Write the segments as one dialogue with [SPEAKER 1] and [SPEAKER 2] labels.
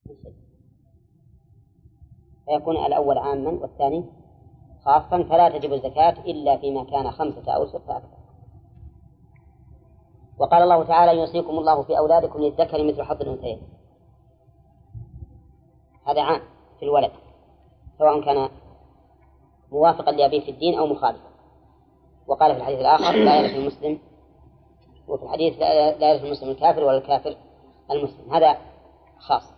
[SPEAKER 1] فيكون الأول عاما والثاني خاصا، فلا تجب الزكاة إلا فيما كان 5 أوسق فأكثر. وقال الله تعالى: يوصيكم الله في أولادكم للذكر مثل حظ الأنثيين. هذا عام في الولد، سواء كان موافقا لأبيه في الدين أو مخالفا. وقال في الحديث الآخر: لا يرث المسلم، وفي الحديث لا يرث المسلم الكافر ولا الكافر المسلم. هذا خاص.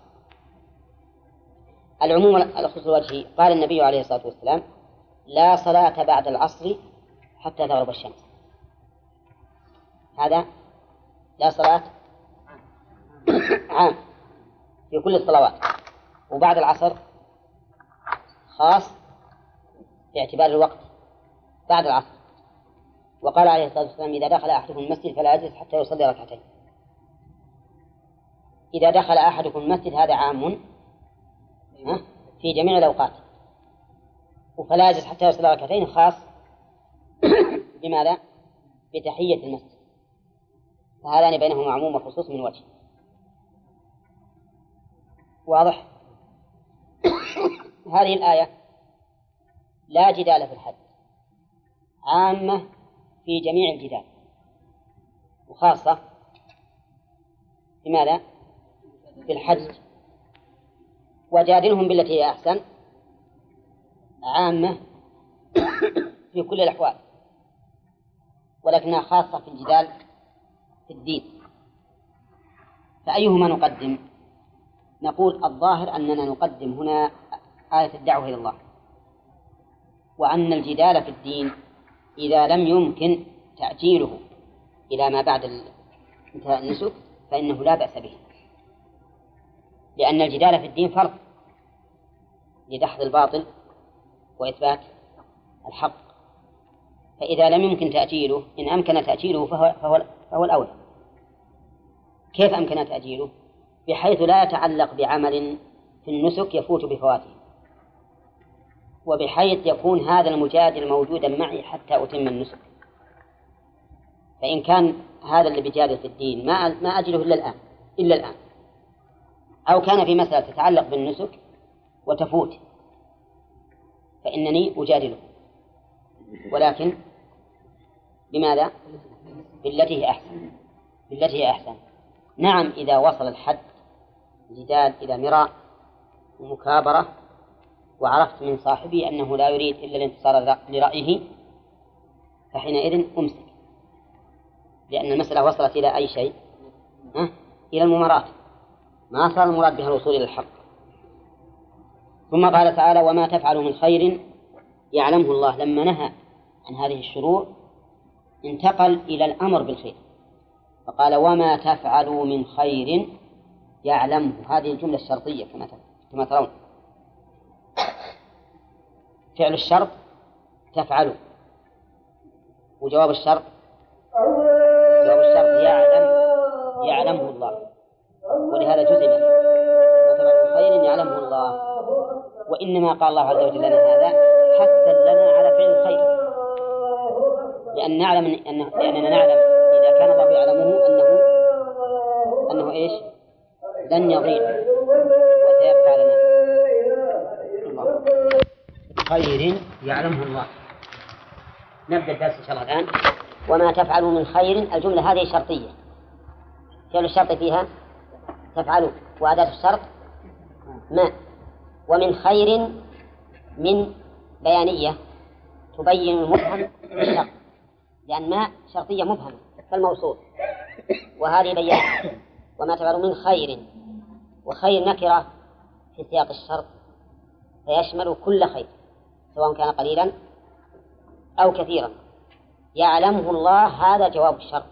[SPEAKER 1] العموم الخصوص الوجهي، قال النبي عليه الصلاة والسلام: لا صلاة بعد العصر حتى تغرب الشمس. هذا لا صلاة عام في كل الصلوات، وبعد العصر خاص باعتبار الوقت بعد العصر. وقال عليه الصلاة والسلام: إذا دخل أحدكم المسجد فلا يجلس حتى يصلي ركعتين. إذا دخل أحدكم المسجد هذا عام في جميع الأوقات، وفلا يجلس حتى يصلي ركعتين خاص بماذا؟ بتحية المسجد. فهذان بينهما عموم وخصوص من وجه. واضح؟ هذه الآية لا جدال في الحج، عامة في جميع الجدال، وخاصة بماذا؟ بالحج. وجادلهم بالتي هي أحسن، عامة في كل الأحوال، ولكنها خاصة في الجدال في الدين. فأيهما نقدم؟ نقول الظاهر أننا نقدم هنا آية الدعوة إلى الله، وأن الجدال في الدين إذا لم يمكن تأجيله إلى ما بعد انتهاء النسك فإنه لا بأس به، لأن الجدال في الدين فرض لدحض الباطل وإثبات الحق. فإذا لم يمكن تأجيله، إن أمكن تأجيله فهو الأولى. كيف أمكن تأجيله؟ بحيث لا يتعلق بعمل في النسك يفوت بفواته، وبحيث يكون هذا المجادل موجودا معي حتى أتم النسك. فإن كان هذا اللي بيجادل في الدين ما أجله إلا الآن، أو كان في مسألة تتعلق بالنسك وتفوت، فإنني أجادله، ولكن بماذا؟ بالتي هي أحسن. نعم، إذا وصل الحد جدال إلى مراء ومكابرة، وعرفت من صاحبي أنه لا يريد إلا الانتصار لرأيه، فحينئذ أمسك، لأن المسألة وصلت إلى أي شيء؟ إلى الممارات، ما صار المراد بها الوصول إلى الحق. ثم قال تعالى: وما تفعلوا من خير يعلمه الله. لما نهى عن هذه الشرور انتقل إلى الأمر بالخير، فقال: وما تفعلوا من خير يعلمه. هذه الجملة الشرطية كما ترون، فعل الشرط تفعلوا، وجواب الشرط يعلمه الله، ولهذا جزم ما تفعلوا من خير يعلمه الله. وإنما قال الله عز وجل لنا هذا حثا لنا على فعل الخير، لأننا نعلم إذا كان الله يعلمه أنه إيش؟ لن يضيع وسيبقى لنا الله. خير يعلمه الله. نبدأ الدرس إن شاء الله الآن. وما تفعلوا من خير، الجملة هذه شرطية، فعل الشرط فيها تفعلوا، وأداة الشرط ما، ومن خير من بيانية تبين المبهم بالشرط، لأن ما شرطية مبهمة كالموصول، وهذه بيان. وما تفعلوا من خير، وخير نكرة في سياق الشرط فيشمل كل خير سواء كان قليلا أو كثيرا. يعلمه الله، هذا جواب الشرط،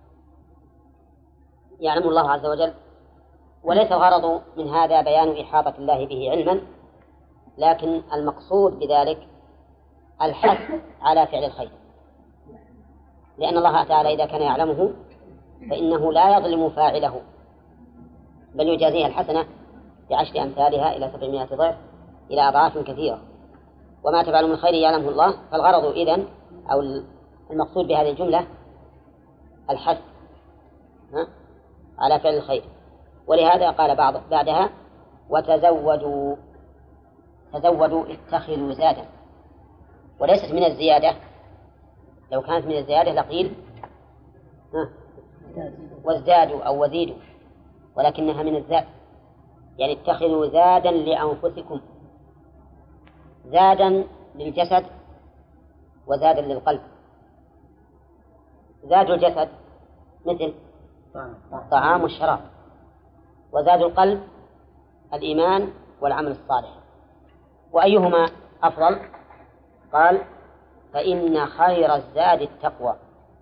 [SPEAKER 1] يعلم الله عز وجل. وليس الغرض من هذا بيان إحاطة الله به علما، لكن المقصود بذلك الحث على فعل الخير، لأن الله تعالى إذا كان يعلمه فإنه لا يظلم فاعله، بل يجازيها الحسنة ب10 أمثالها إلى 700 ضعف إلى أضعاف كثيرة. وما تفعل من خير يعلمه الله، فالغرض إذن أو المقصود بهذه الجملة الحث على فعل الخير. ولهذا قال بعدها: وتزودوا. تزودوا اتخذوا زادا، وليست من الزيادة. لو كانت من الزيادة لقيل وازدادوا أو وزيدوا، ولكنها من الزاد، يعني اتخذوا زادا لأنفسكم، زادا للجسد وزادا للقلب. زاد الجسد مثل طعام والشراب، وزاد القلب الإيمان والعمل الصالح. وأيهما أفضل؟ قال فإن خير الزاد التقوى،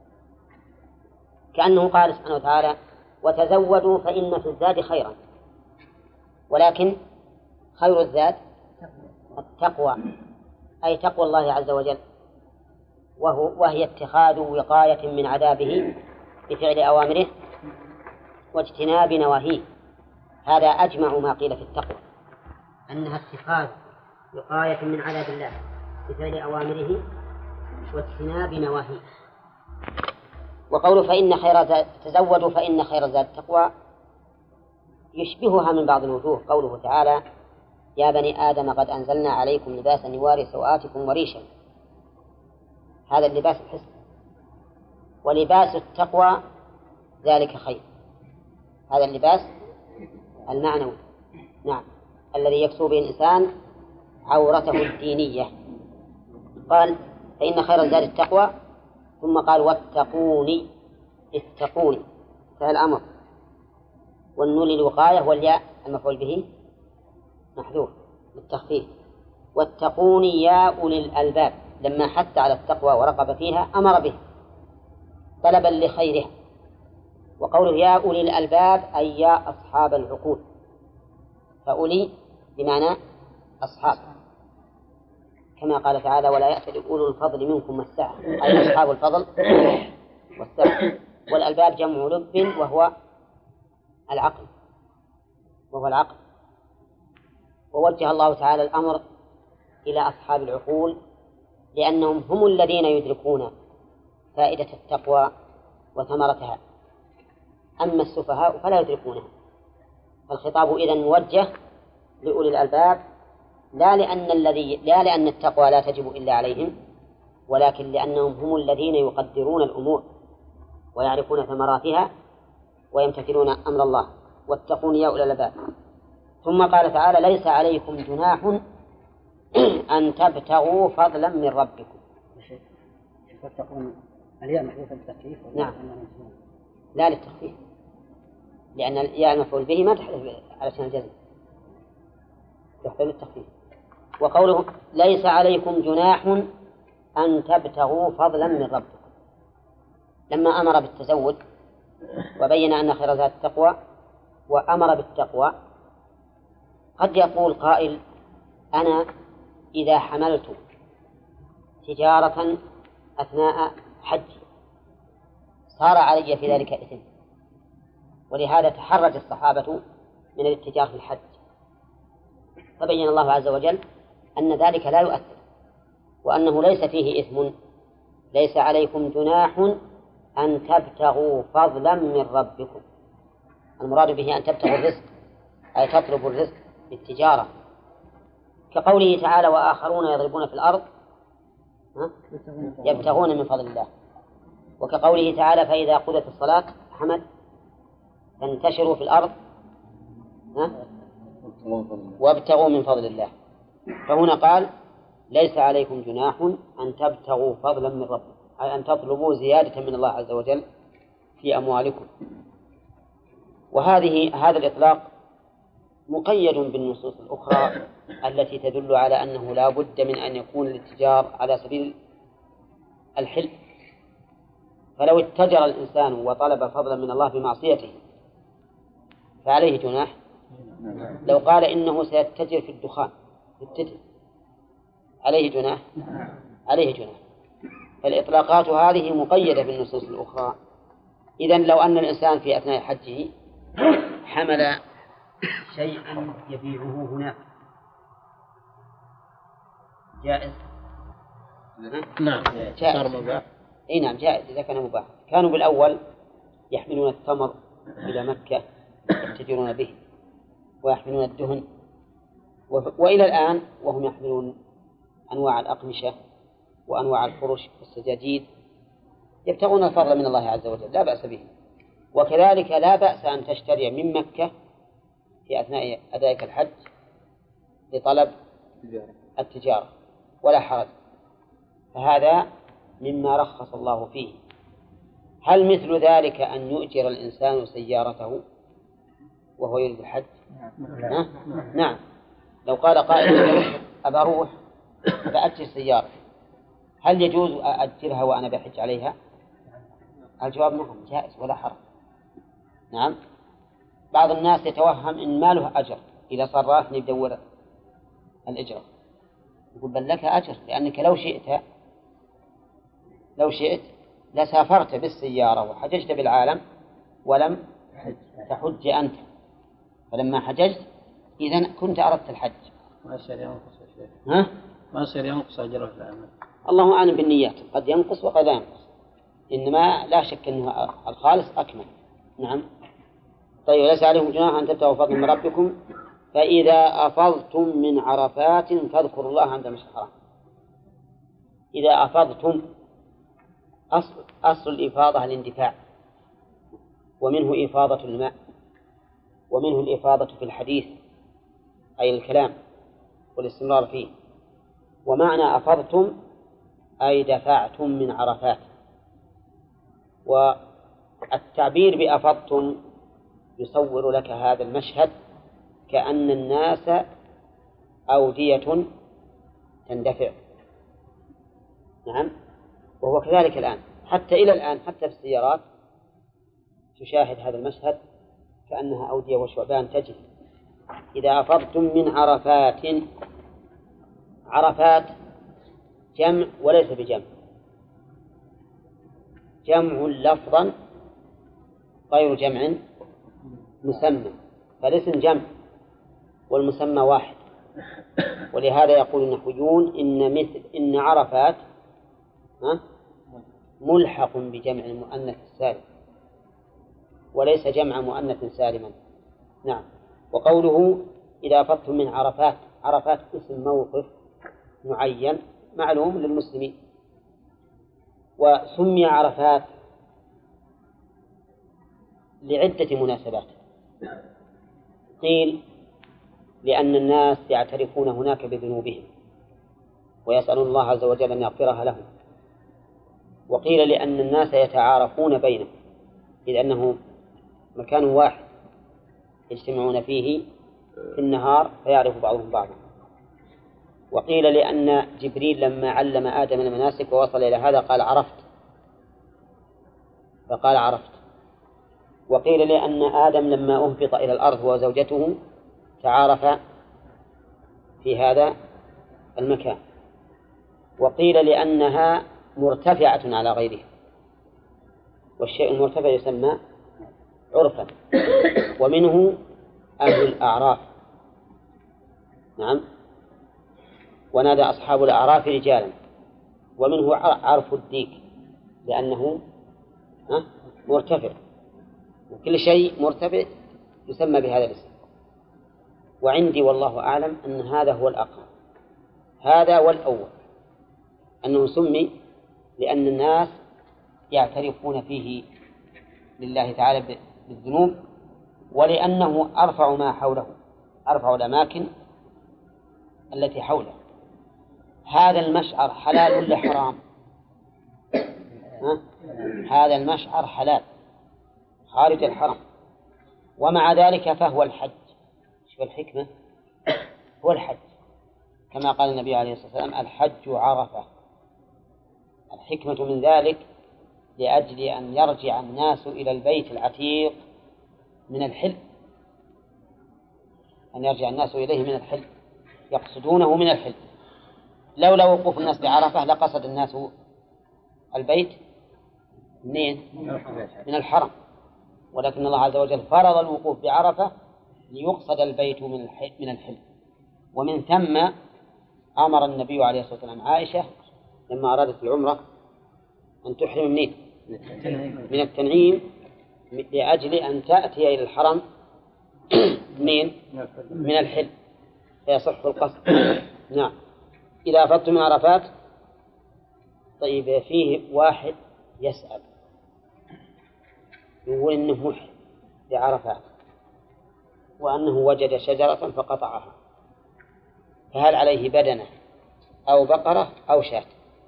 [SPEAKER 1] كأنه قال سبحانه وتعالى وتزودوا فإن في الزاد خيرا، ولكن خير الزاد التقوى، أي تقوى الله عز وجل، وهي اتخاذ وقاية من عذابه بفعل أوامره واجتناب نواهيه. هذا أجمع ما قيل في التقوى، أنها اتخاذ وقاية من عذاب الله بفعل أوامره واجتناب نواهيه. وقوله فإن خير زاد تزودوا فإن خير زاد التقوى يشبهها من بعض الوجوه قوله تعالى يا بني آدم قد أنزلنا عليكم لباسا يواري سوآتكم وريشا. هذا اللباس الحسن، ولباس التقوى ذلك خير، هذا اللباس المعنوي، نعم، الذي يكسو به الإنسان عورته الدينية. قال فإن خير الزاد التقوى، ثم قال واتقوني، اتقوني فعل الأمر، والنون للوقاية والياء المفعول به محذوف بالتخفيف. واتقوني يا أولي الألباب، لما حث على التقوى ورغب فيها أمر به طلبا لخيرها. وقوله يا أولي الألباب أي يا أصحاب العقول، فأولي بمعنى أصحاب، كما قال تعالى ولا يأتل أولو الفضل منكم والسعة، أي أصحاب الفضل والسعة. والألباب جمع لب وهو العقل، ووجه الله تعالى الأمر إلى أصحاب العقول لأنهم هم الذين يدركون فائدة التقوى وثمرتها، أما السفهاء فلا يدركونها. فالخطاب إذن موجه لأولي الألباب، لا لأن التقوى لا تجب إلا عليهم، ولكن لأنهم هم الذين يقدرون الأمور ويعرفون ثمراتها ويمتثلون أمر الله. واتقون يا أولي الألباب. ثم قال تعالى ليس عليكم جناح أن تبتغوا فضلا من ربكم.
[SPEAKER 2] واتقون الياء محذوفة للتخفيف.
[SPEAKER 1] نعم، لا للتخفيف، لأن الياء المفعول به ما تحذف علشان الجزم، تحذف للتخفيف. وقوله ليس عليكم جناح أن تبتغوا فضلا من ربكم، لما أمر بالتزود وبين أن خير زاد التقوى وأمر بالتقوى، قد يقول قائل أنا إذا حملت تجارة أثناء حجي صار علي في ذلك إثم، ولهذا تحرج الصحابة من الاتجار في الحج، فبين الله عز وجل أن ذلك لا يؤثر وأنه ليس فيه إثم. ليس عليكم جناح أن تبتغوا فضلا من ربكم، المراد به أن تبتغوا الرزق، أي تطلبوا الرزق بالتجارة، كقوله تعالى وآخرون يضربون في الأرض يبتغون من فضل الله، وكقوله تعالى فإذا قضت الصلاة حمد فانتشروا في الأرض وابتغوا من فضل الله. فهنا قال ليس عليكم جناح أن تبتغوا فضلا من ربكم، أي أن تطلبوا زيادة من الله عز وجل في أموالكم. هذا الإطلاق مقيد بالنصوص الأخرى التي تدل على أنه لا بد من أن يكون الاتجار على سبيل الحلف. فلو اتجر الإنسان وطلب فضلا من الله بمعصيته فعليه جناح. لو قال إنه سيتجر في الدخان عليه جناح، عليه جناح. فالإطلاقات هذه مقيدة بالنصوص الأخرى. إذن لو أن الإنسان في أثناء حجه حمل شيئا يبيعه هناك جائز؟
[SPEAKER 2] نعم
[SPEAKER 1] جائز. أي نعم جائز إذا كان مباح. كانوا بالأول يحملون التمر إلى مكة يتجرون به، ويحملون الدهن وإلى الآن وهم يحملون أنواع الأقمشة وأنواع الفرش والسجاجيد يبتغون الفضل من الله عز وجل، لا بأس به. وكذلك لا بأس أن تشتري من مكة في أثناء أدائك الحج لطلب التجارة ولا حرج، فهذا مما رخص الله فيه. هل مثل ذلك أن يؤجر الإنسان سيارته وهو يريد الحج؟ نعم. لو قال قائل أبى أروح فأجر سيارة، هل يجوز أأجرها وأنا بحج عليها؟ الجواب نعم، جائز ولا حرج. نعم. بعض الناس يتوهم إن ما له أجر إذا صار رافني بدور الإجرة، يقول بل لك أجر، لأنك لو شئت لسافرت بالسيارة وحججت بالعالم ولم تحج أنت، فلما حججت إذن كنت أردت الحج.
[SPEAKER 2] ما يصير ينقص يا شيخ.
[SPEAKER 1] ها؟
[SPEAKER 2] ما يصير ينقص أجره في العمل.
[SPEAKER 1] الله أعلم بالنيات، قد ينقص وقد لا ينقص، إنما لا شك أنه الخالص أكمل. نعم. طيب ليس عليكم جناح أن تبتغوا فضلا من ربكم فإذا أفضتم من عرفات فاذكروا الله عند المشعر الحرام. إذا أفضتم، أصل الإفاضة الاندفاع، ومنه إفاضة الماء، ومنه الإفاضة في الحديث أي الكلام والاستمرار فيه. ومعنى أفضتم أي دفعتم من عرفات. والتعبير بأفضتم يصور لك هذا المشهد كأن الناس أودية تندفع. نعم. وهو كذلك الآن، حتى إلى الآن حتى في السيارات تشاهد هذا المشهد كأنها أودية وشعبان تجري. إذا أفضتم من عرفات، عرفات جمع وليس بجمع، جمع لفظا غير جمع مسمى، فالاسم جمع والمسمى واحد. ولهذا يقول النحويون إن عرفات ملحق بجمع المؤنث السالم وليس جمع مؤنث سالما. نعم. وقوله إذا أفضتم من عرفات، عرفات اسم موقف معين معلوم للمسلمين. وسمي عرفات لعدة مناسبات. قيل لأن الناس يعترفون هناك بذنوبهم ويسألون الله عز وجل أن يغفرها لهم. وقيل لأن الناس يتعارفون بينهم إذ أنه مكان واحد يجتمعون فيه في النهار فيعرف بعضهم بعضا. وقيل لأن جبريل لما علم آدم المناسك ووصل إلى هذا قال عرفت، فقال عرفت. وقيل لأن آدم لما أهبط إلى الأرض وزوجته تعارف في هذا المكان. وقيل لأنها مرتفعة على غيرها، والشيء المرتفع يسمى عرفا. ومنه أهل الأعراف. نعم. ونادى أصحاب الأعراف رجالا. ومنه عرف الديك لأنه مرتفع، وكل شيء مرتفع يسمى بهذا الاسم. وعندي والله أعلم أن هذا هو الأقرب، هذا والأول، أنه سمي لأن الناس يعترفون فيه لله تعالى بالذنوب، ولأنه أرفع ما حوله، أرفع الأماكن التي حوله. هذا المشعر حلال ولا حرام؟ هذا المشعر حلال خارج الحرم، ومع ذلك فهو الحج. شوف الحكمة، هو الحج كما قال النبي عليه الصلاة والسلام الحج عرفة. الحكمة من ذلك لأجل أن يرجع الناس إلى البيت العتيق من الحل، أن يرجع الناس إليه من الحل، يقصدونه من الحل. لولا وقوف الناس بعرفة لقصد الناس البيت منين؟ من الحرم، ولكن الله عز وجل فرض الوقوف بعرفة ليقصد البيت من الحل. ومن ثم أمر النبي عليه الصلاة والسلام عائشة لما أرادت العمرة أن تحرم منين؟ من التنعيم، لأجل أن تأتي إلى الحرم منين؟ من الحل. فيصح القصد. نعم. إذا أفضتم من عرفات. طيب فيه واحد يسأل يقول إنه محرم بعرفات وأنه وجد شجرة فقطعها، فهل عليه بدنة أو بقرة أو شاة؟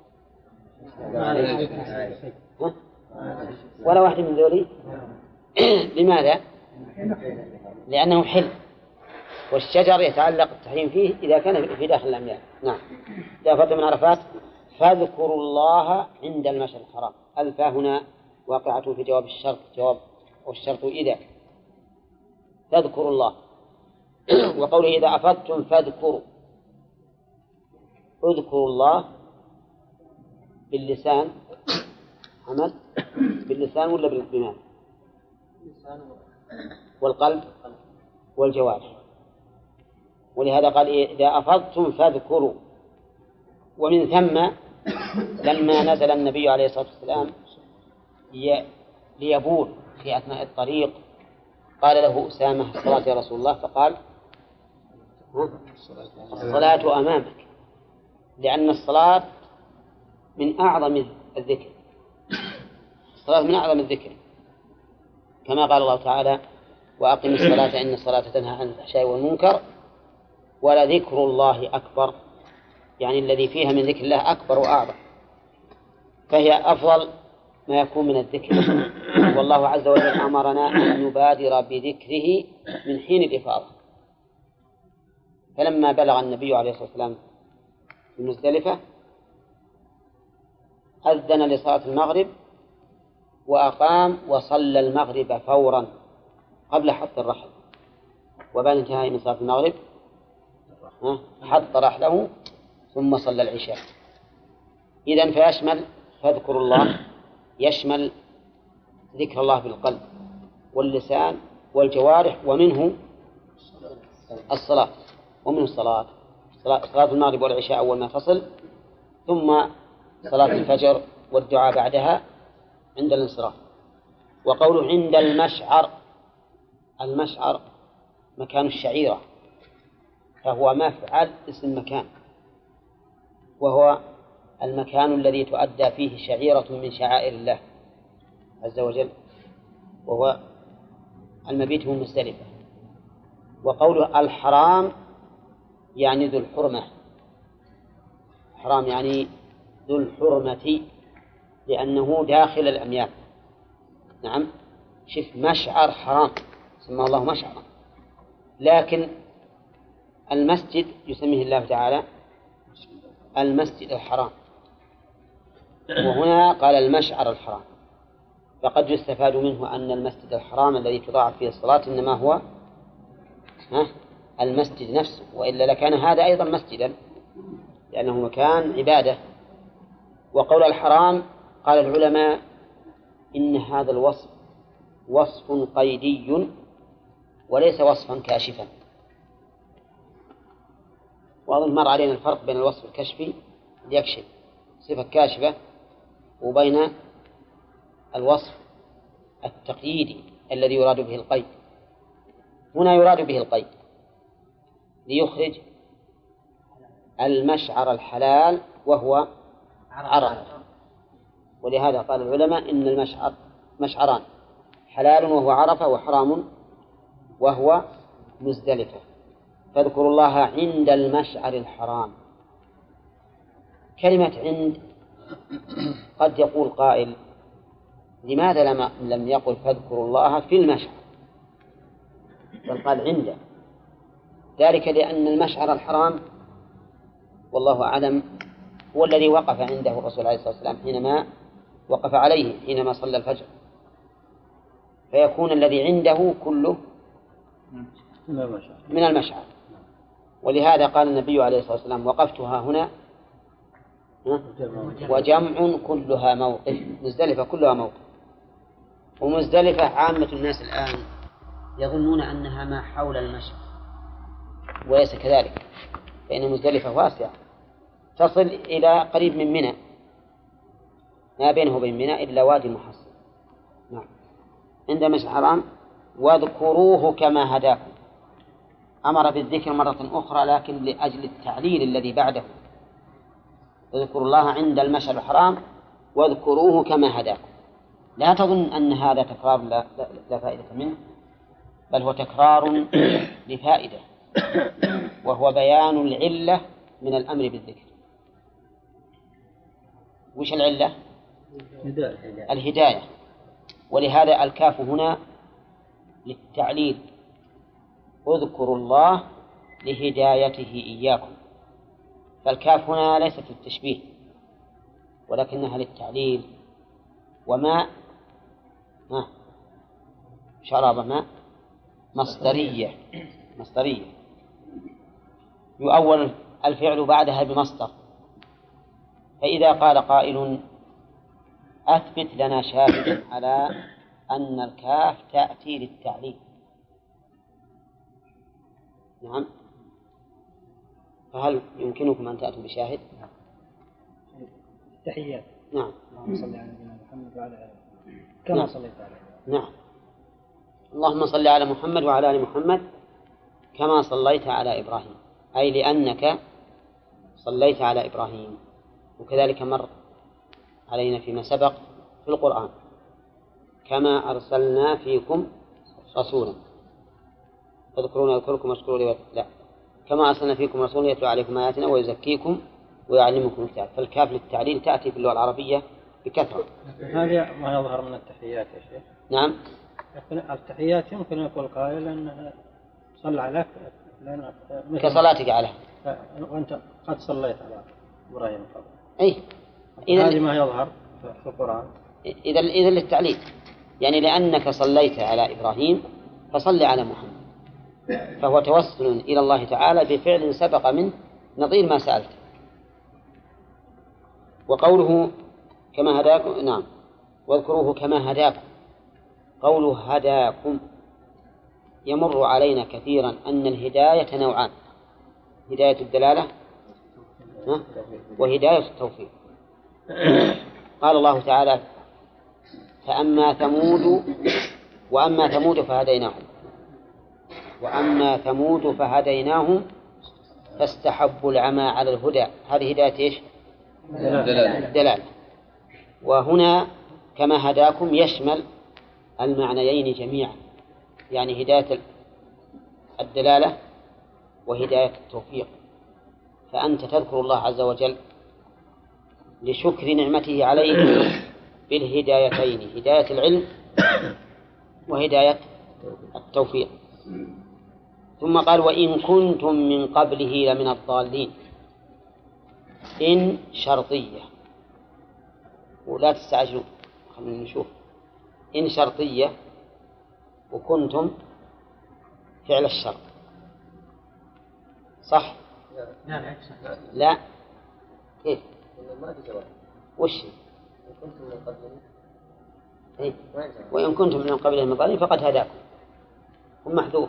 [SPEAKER 1] ولا واحد من ذولي. لماذا؟ لأنه حل، والشجر يتعلق التحريم فيه إذا كان في داخل الأميال. نعم. إذا أفضتم من عرفات فاذكروا الله عند المشعر الحرام. الفاء هنا واقعة في جواب الشرط، جواب والشرط إذا. فاذكروا الله. وقوله إذا أفضتم فاذكروا، اذكروا الله باللسان عمل باللسان ولا بالإيمان؟ والقلب والجوارح. ولهذا قال إذا أفضتم فاذكروا. ومن ثم لما نزل النبي عليه الصلاة والسلام ليبول في أثناء الطريق قال له أسامة الصلاة يا رسول الله، فقال الصلاة أمامك، لأن الصلاة من أعظم الذكر. الصلاة من أعظم الذكر، كما قال الله تعالى وأقم الصلاة إن الصلاة تنهى عن الفحشاء والمنكر ولذكر الله أكبر، يعني الذي فيها من ذكر الله أكبر وأعظم، فهي أفضل ما يكون من الذكر. والله عز وجل أمرنا أن نبادر بذكره من حين الإفاضة. فلما بلغ النبي عليه الصلاة والسلام في مزدلفة أذن لصلاة المغرب وأقام وصلى المغرب فورا قبل حط الرحل، وبعد انتهاء من صلاة المغرب حط رحله ثم صلى العشاء. إذن فيشمل فاذكروا الله يشمل ذكر الله بالقلب واللسان والجوارح، ومنه الصلاة. ومنه صلاة المغرب والعشاء أول ما تصل، ثم صلاة الفجر والدعاء بعدها عند الانصراف. وقوله عند المشعر، المشعر مكان الشعيرة، فهو مفعل اسم مكان، وهو المكان الذي تؤدى فيه شعيرة من شعائر الله عز وجل، وهو المبيت من مزدلفة. وقوله الحرام يعني ذو الحرمة، حرام يعني ذو الحرمة لأنه داخل الأميال. نعم. شف مشعر حرام سمى الله مشعرا، لكن المسجد يسميه الله تعالى المسجد الحرام، وهنا قال المشعر الحرام، فقد يستفاد منه أن المسجد الحرام الذي تضاعف فيه الصلاة إنما هو المسجد نفسه، وإلا لكان هذا أيضا مسجدا لأنه مكان عبادة. وقول الحرام قال العلماء إن هذا الوصف وصف قيدي وليس وصفا كاشفا. وأظن مر علينا الفرق بين الوصف الكشفي ليكشف صفة كاشفة وبين الوصف التقييدي الذي يراد به القيد. هنا يراد به القيد ليخرج المشعر الحلال وهو عرفة، ولهذا قال العلماء إن المشعر مشعران، حلال وهو عرفة، وحرام وهو مزدلفة. فاذكروا الله عند المشعر الحرام. كلمة عند قد يقول قائل لماذا لم يقل فاذكروا الله في المشعر بل قال عنده؟ ذلك لأن المشعر الحرام والله أعلم هو الذي وقف عنده الرسول عليه الصلاة والسلام حينما وقف عليه حينما صلى الفجر، فيكون الذي عنده كله من المشعر. ولهذا قال النبي عليه الصلاة والسلام وقفتها هنا وجمع كلها موقف، مزدلفة كلها موقف. ومزدلفة عامة الناس الآن يظنون أنها ما حول المشعر، وليس كذلك، فإن مزدلفة واسعة تصل إلى قريب من منى، ما بينه وبين منى إلا وادي محصن. نعم. عند مشعر حرام واذكروه كما هداكم. أمر بالذكر مرة أخرى لكن لأجل التعليل الذي بعده. اذكروا الله عند المشعر الحرام واذكروه كما هداكم. لا تظن أن هذا تكرار لا فائدة منه، بل هو تكرار لفائدة، وهو بيان العلة من الأمر بالذكر. وش العلة؟ الهداية. ولهذا الكاف هنا للتعليل، اذكروا الله لهدايته إياكم. فالكاف هنا ليست للتشبيه ولكنها للتعليل. وما شراب ماء مصدرية يؤول الفعل بعدها بمصدر. فإذا قال قائل أثبت لنا شاهدا على أن الكاف تأتي للتعليل، نعم، فهل يمكنكم أن تأتوا بشاهد؟
[SPEAKER 3] التحيات.
[SPEAKER 1] نعم.
[SPEAKER 3] اللهم صل على نبينا محمد وعلى آله كما صليت عليه.
[SPEAKER 1] نعم. اللهم صل على محمد وعلى آل محمد كما صليت على إبراهيم، أي لأنك صليت على إبراهيم. وكذلك مر علينا فيما سبق في القرآن كما أرسلنا فيكم رسولا فاذكرون يذكركم واشكروا لي لا، كما أرسلنا فيكم رسولا يتلو عليكم آياتنا ويزكيكم ويعلمكم الكتاب. فالكاف للتعليل تأتي في اللغة العربية بكثرة.
[SPEAKER 2] هذا ما يظهر من التحيات يا شيخ.
[SPEAKER 1] نعم.
[SPEAKER 2] التحيات يمكن يقول قائل أن صلى عليك
[SPEAKER 1] كصلاتك عليه
[SPEAKER 2] وأنت قد صليت على إبراهيم قبل.
[SPEAKER 1] أي
[SPEAKER 2] هذه ما يظهر في القرآن.
[SPEAKER 1] إذا للتعليل، يعني لأنك صليت على إبراهيم فصل على محمد، فهو توسل إلى الله تعالى بفعل سبق منه نظير ما سألت. وقوله كما هداكم، نعم، واذكروه كما هداكم. قوله هداكم يمر علينا كثيرا أن الهداية نوعان: هداية الدلالة وهداية التوفيق. قال الله تعالى وأما ثمود فهديناهم فاستحبوا العمى على الهدى. هذه هداية إيش؟ الدلالة. وهنا كما هداكم يشمل المعنيين جميعا، يعني هداية الدلالة وهداية التوفيق. فأنت تذكر الله عز وجل لشكر نعمته عليك بالهدايتين، هداية العلم وهداية التوفيق. ثم قال وإن كنتم من قبله لمن الضالين. إن شرطية، ولا تستعجلوا، خلينا نشوف. إن شرطية وكنتم فعل الشرط، صح؟ لا كيف؟ وش؟ وإن كنتم من قبله من الضالين فقد هداكم، هم محذوف.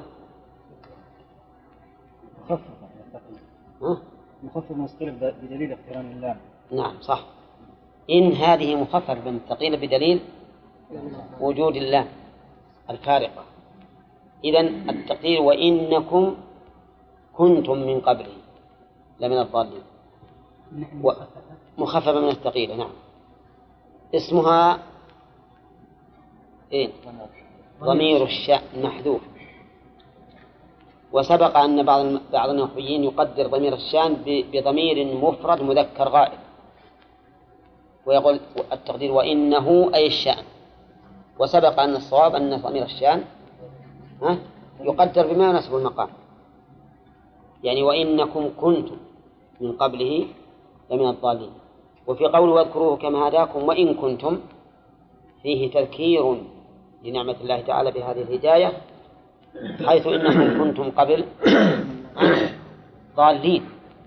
[SPEAKER 3] مخفف من الثقيل بدليل اقتران اللام.
[SPEAKER 1] نعم صح. إن هذه مخفف من الثقيل بدليل وجود اللام الفارقة. إذن التقدير وإنكم كنتم من قبله لمن الضالين، مخففة من الثقيل. نعم. اسمها إيه؟ ضمير الشأن محذوف. وسبق أن بعض النحويين يقدر ضمير الشأن بضمير مفرد مذكر غائب، ويقول التقدير وإنه أي الشأن. وسبق أن الصواب أن ضمير الشأن يقدر بما يناسب المقام، يعني وإنكم كنتم من قبله لمن الضالين. وفي قول واذكروه كما هداكم وإن كنتم فيه تذكير لنعمة الله تعالى بهذه الهداية، حيث إنكم كنتم قبل ضالين.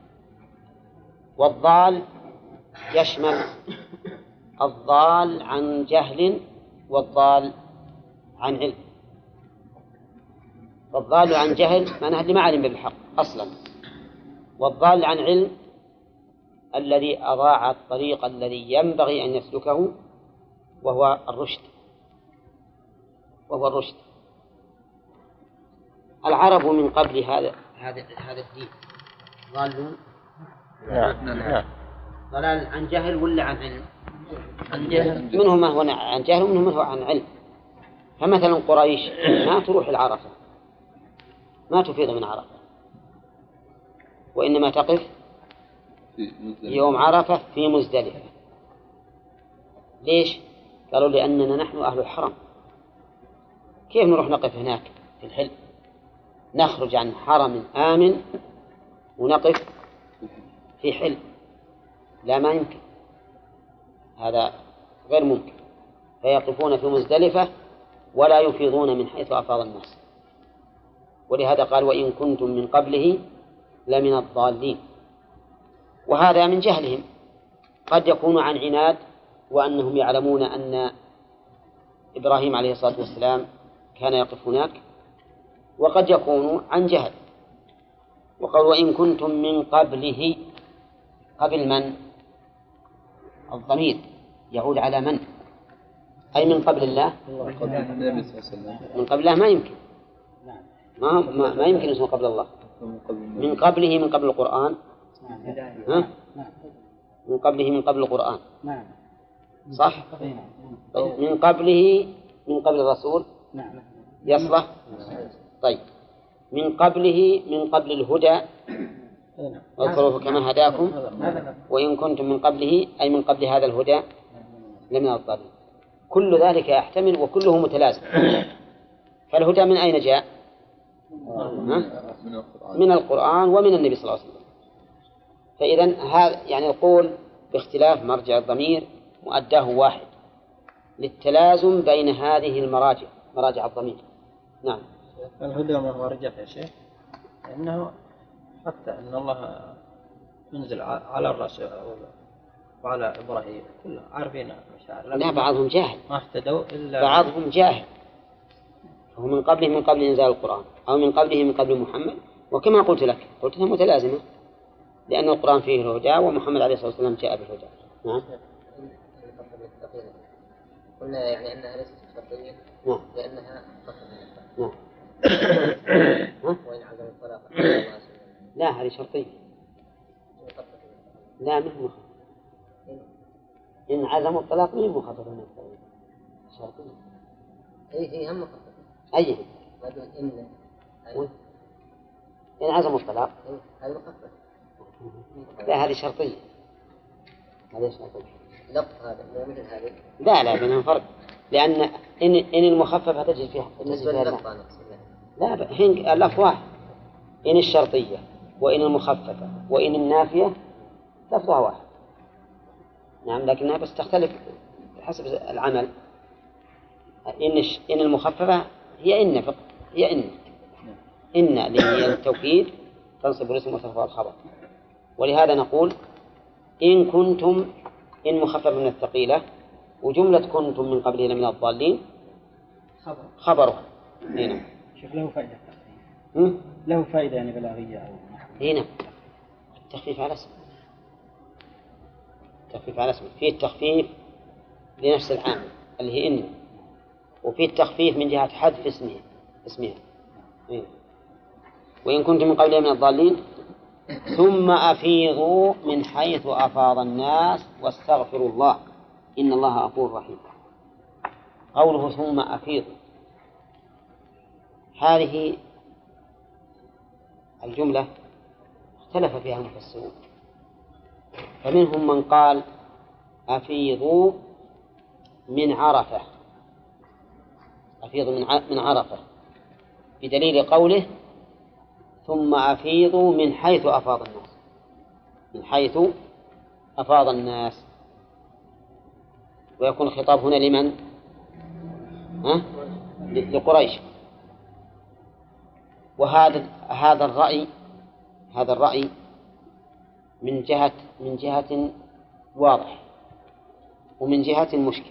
[SPEAKER 1] والضال يشمل الضال عن جهل والضال عن علم. والضال عن جهل معناه اللي ما علم بالحق أصلا، والضال عن علم الذي أضاع الطريق الذي ينبغي أن يسلكه وهو الرشد. العرب من قبل هذا الدين ضالون.
[SPEAKER 4] نعم.
[SPEAKER 1] ضلال عن جهل ولا عن علم؟
[SPEAKER 4] عن جهل.
[SPEAKER 1] منهم ما هو عن جهل ومنهم ما هو عن علم. فمثلا قريش ما تروح العرفة، ما تفيض من عرفة، وإنما تقف يوم عرفة في مزدلفة. ليش؟ قالوا لأننا نحن أهل الحرم، كيف نروح نقف هناك في الحل؟ نخرج عن حرم آمن ونقف في حل؟ لا، ما يمكن، هذا غير ممكن. فيقفون في مزدلفة ولا يفيضون من حيث أفاض الناس. ولهذا قال وإن كنتم من قبله لمن الضالين. وهذا من جهلهم، قد يكون عن عناد وأنهم يعلمون أن إبراهيم عليه الصلاة والسلام كان يقف هناك، وقد يكون عن جهل. وقال وإن كنتم من قبله، قبل من؟ الضمير يعود على من؟ أي من قبل الله. من قبل الله ما يمكن، ما يمكن اسمه قبل الله. من قبله من قبل القرآن. ها؟ من قبله من قبل القرآن، صح؟ من قبله من قبل الرسول يصلح. طيب من قبله من قبل الهدى، واذكروه كما هداكم وإن كنتم من قبله أي من قبل هذا الهدى لمن الضالين. كل ذلك يحتمل وكله متلازم. فالهدى من أين جاء؟ من القرآن ومن النبي صلى الله عليه وسلم. فإذا هذا يعني القول باختلاف مرجع الضمير مؤداه واحد للتلازم بين هذه المراجع، مراجع الضمير. نعم.
[SPEAKER 2] الهدى ما هو رجع يا شيخ، لأنه حتى أن الله ينزل على الرسول وعلى إبراهيم كلهم عارفين مشاعر.
[SPEAKER 1] لا، بعضهم جاهل،
[SPEAKER 2] ما اهتدوا إلا
[SPEAKER 1] بعضهم جاهل. هو من قبله من قبل إنزال القرآن، أو من قبله من قبل محمد. وكما قلت لك قلت لها متلازمة، لأن القرآن فيه الهدى ومحمد عليه الصلاة والسلام جاء بالهدى. نعم.
[SPEAKER 4] قلنا يعني أنها ليست شرطية.
[SPEAKER 1] نعم.
[SPEAKER 4] لأنها
[SPEAKER 1] نعم.
[SPEAKER 4] وإن عزم الطلاق.
[SPEAKER 1] لا، هذه شرطية. لا، مش مخفف. إن عزموا الطلاق مين مخفف من الطلاق؟ شرطية.
[SPEAKER 4] هي هم مخفف.
[SPEAKER 1] أيه؟ إن عزموا الطلاق.
[SPEAKER 4] هذا مخفف.
[SPEAKER 1] لا، هذه شرطية. هذه شرطية.
[SPEAKER 4] لفظ هذا مو مثل هذه.
[SPEAKER 1] لا، بينهم فرق. لأن إن المخففة تجد فيها لا، هنا اللفظ واحد. إن الشرطية وإن المخففة وإن النافية لفظها واحد. نعم، لكنها بس تختلف حسب العمل. إن المخففة هي إن فقط، هي إن اللي هي التوكيد تنصب الاسم وترفع الخبر. ولهذا نقول إن كنتم، إن مخفف من الثقيلة، وجملة كنتم من قبلنا من الضالين خبرها. هنا
[SPEAKER 3] شوف له فائدة. له فائدة يعني بلاغية أو
[SPEAKER 1] هنا التخفيف على اسم، التخفيف على اسم. فيه التخفيف لنفس العامل اللي هي إن، وفيه التخفيف من جهة حذف اسمها. وإن كنتم من قبلنا من الضالين ثم أفيضوا من حيث أفاض الناس واستغفروا الله إن الله غفور رحيم. قوله ثم أفيضوا، هذه الجملة اختلف فيها المفسرون، فمنهم من قال أفيضوا من عرفة، أفيضوا من عرفة، بدليل قوله ثم أفيضوا من حيث أفاض الناس، من حيث أفاض الناس. ويكون الخطاب هنا لمن؟ لقريش. وهذا الرأي من جهة واضح ومن جهة مشكل.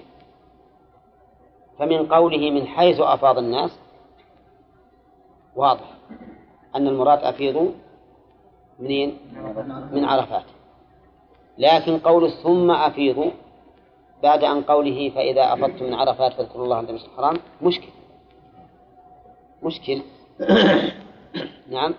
[SPEAKER 1] فمن قوله من حيث أفاض الناس واضح أن المراد أفيضوا منين؟ من عرفات. لكن قول ثم أفيضوا بعد أن قوله فإذا أفضتم من عرفات فاذكروا الله عند المسجد الحرام مشكل. نعم.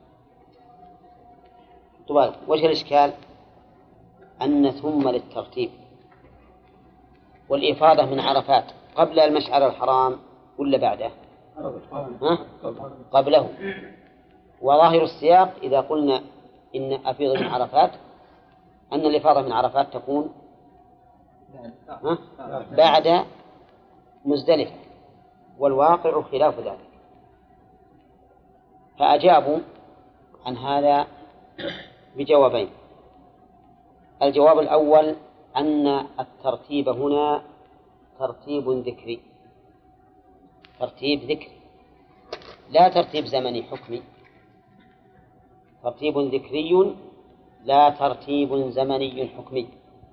[SPEAKER 1] طيب وجه الإشكال أن ثم للترتيب، والإفاضة من عرفات قبل المشعر الحرام ولا بعده؟ ها؟ قبله. وظاهر السياق إذا قلنا إن أفيض من عرفات أن الإفاضة من عرفات تكون بعد مزدلفة، والواقع خلاف ذلك. فأجابوا عن هذا بجوابين. الجواب الأول أن الترتيب هنا ترتيب ذكري، ترتيب ذكري لا ترتيب زمني حكمي، ترتيب ذكري لا ترتيب زمني حكمي.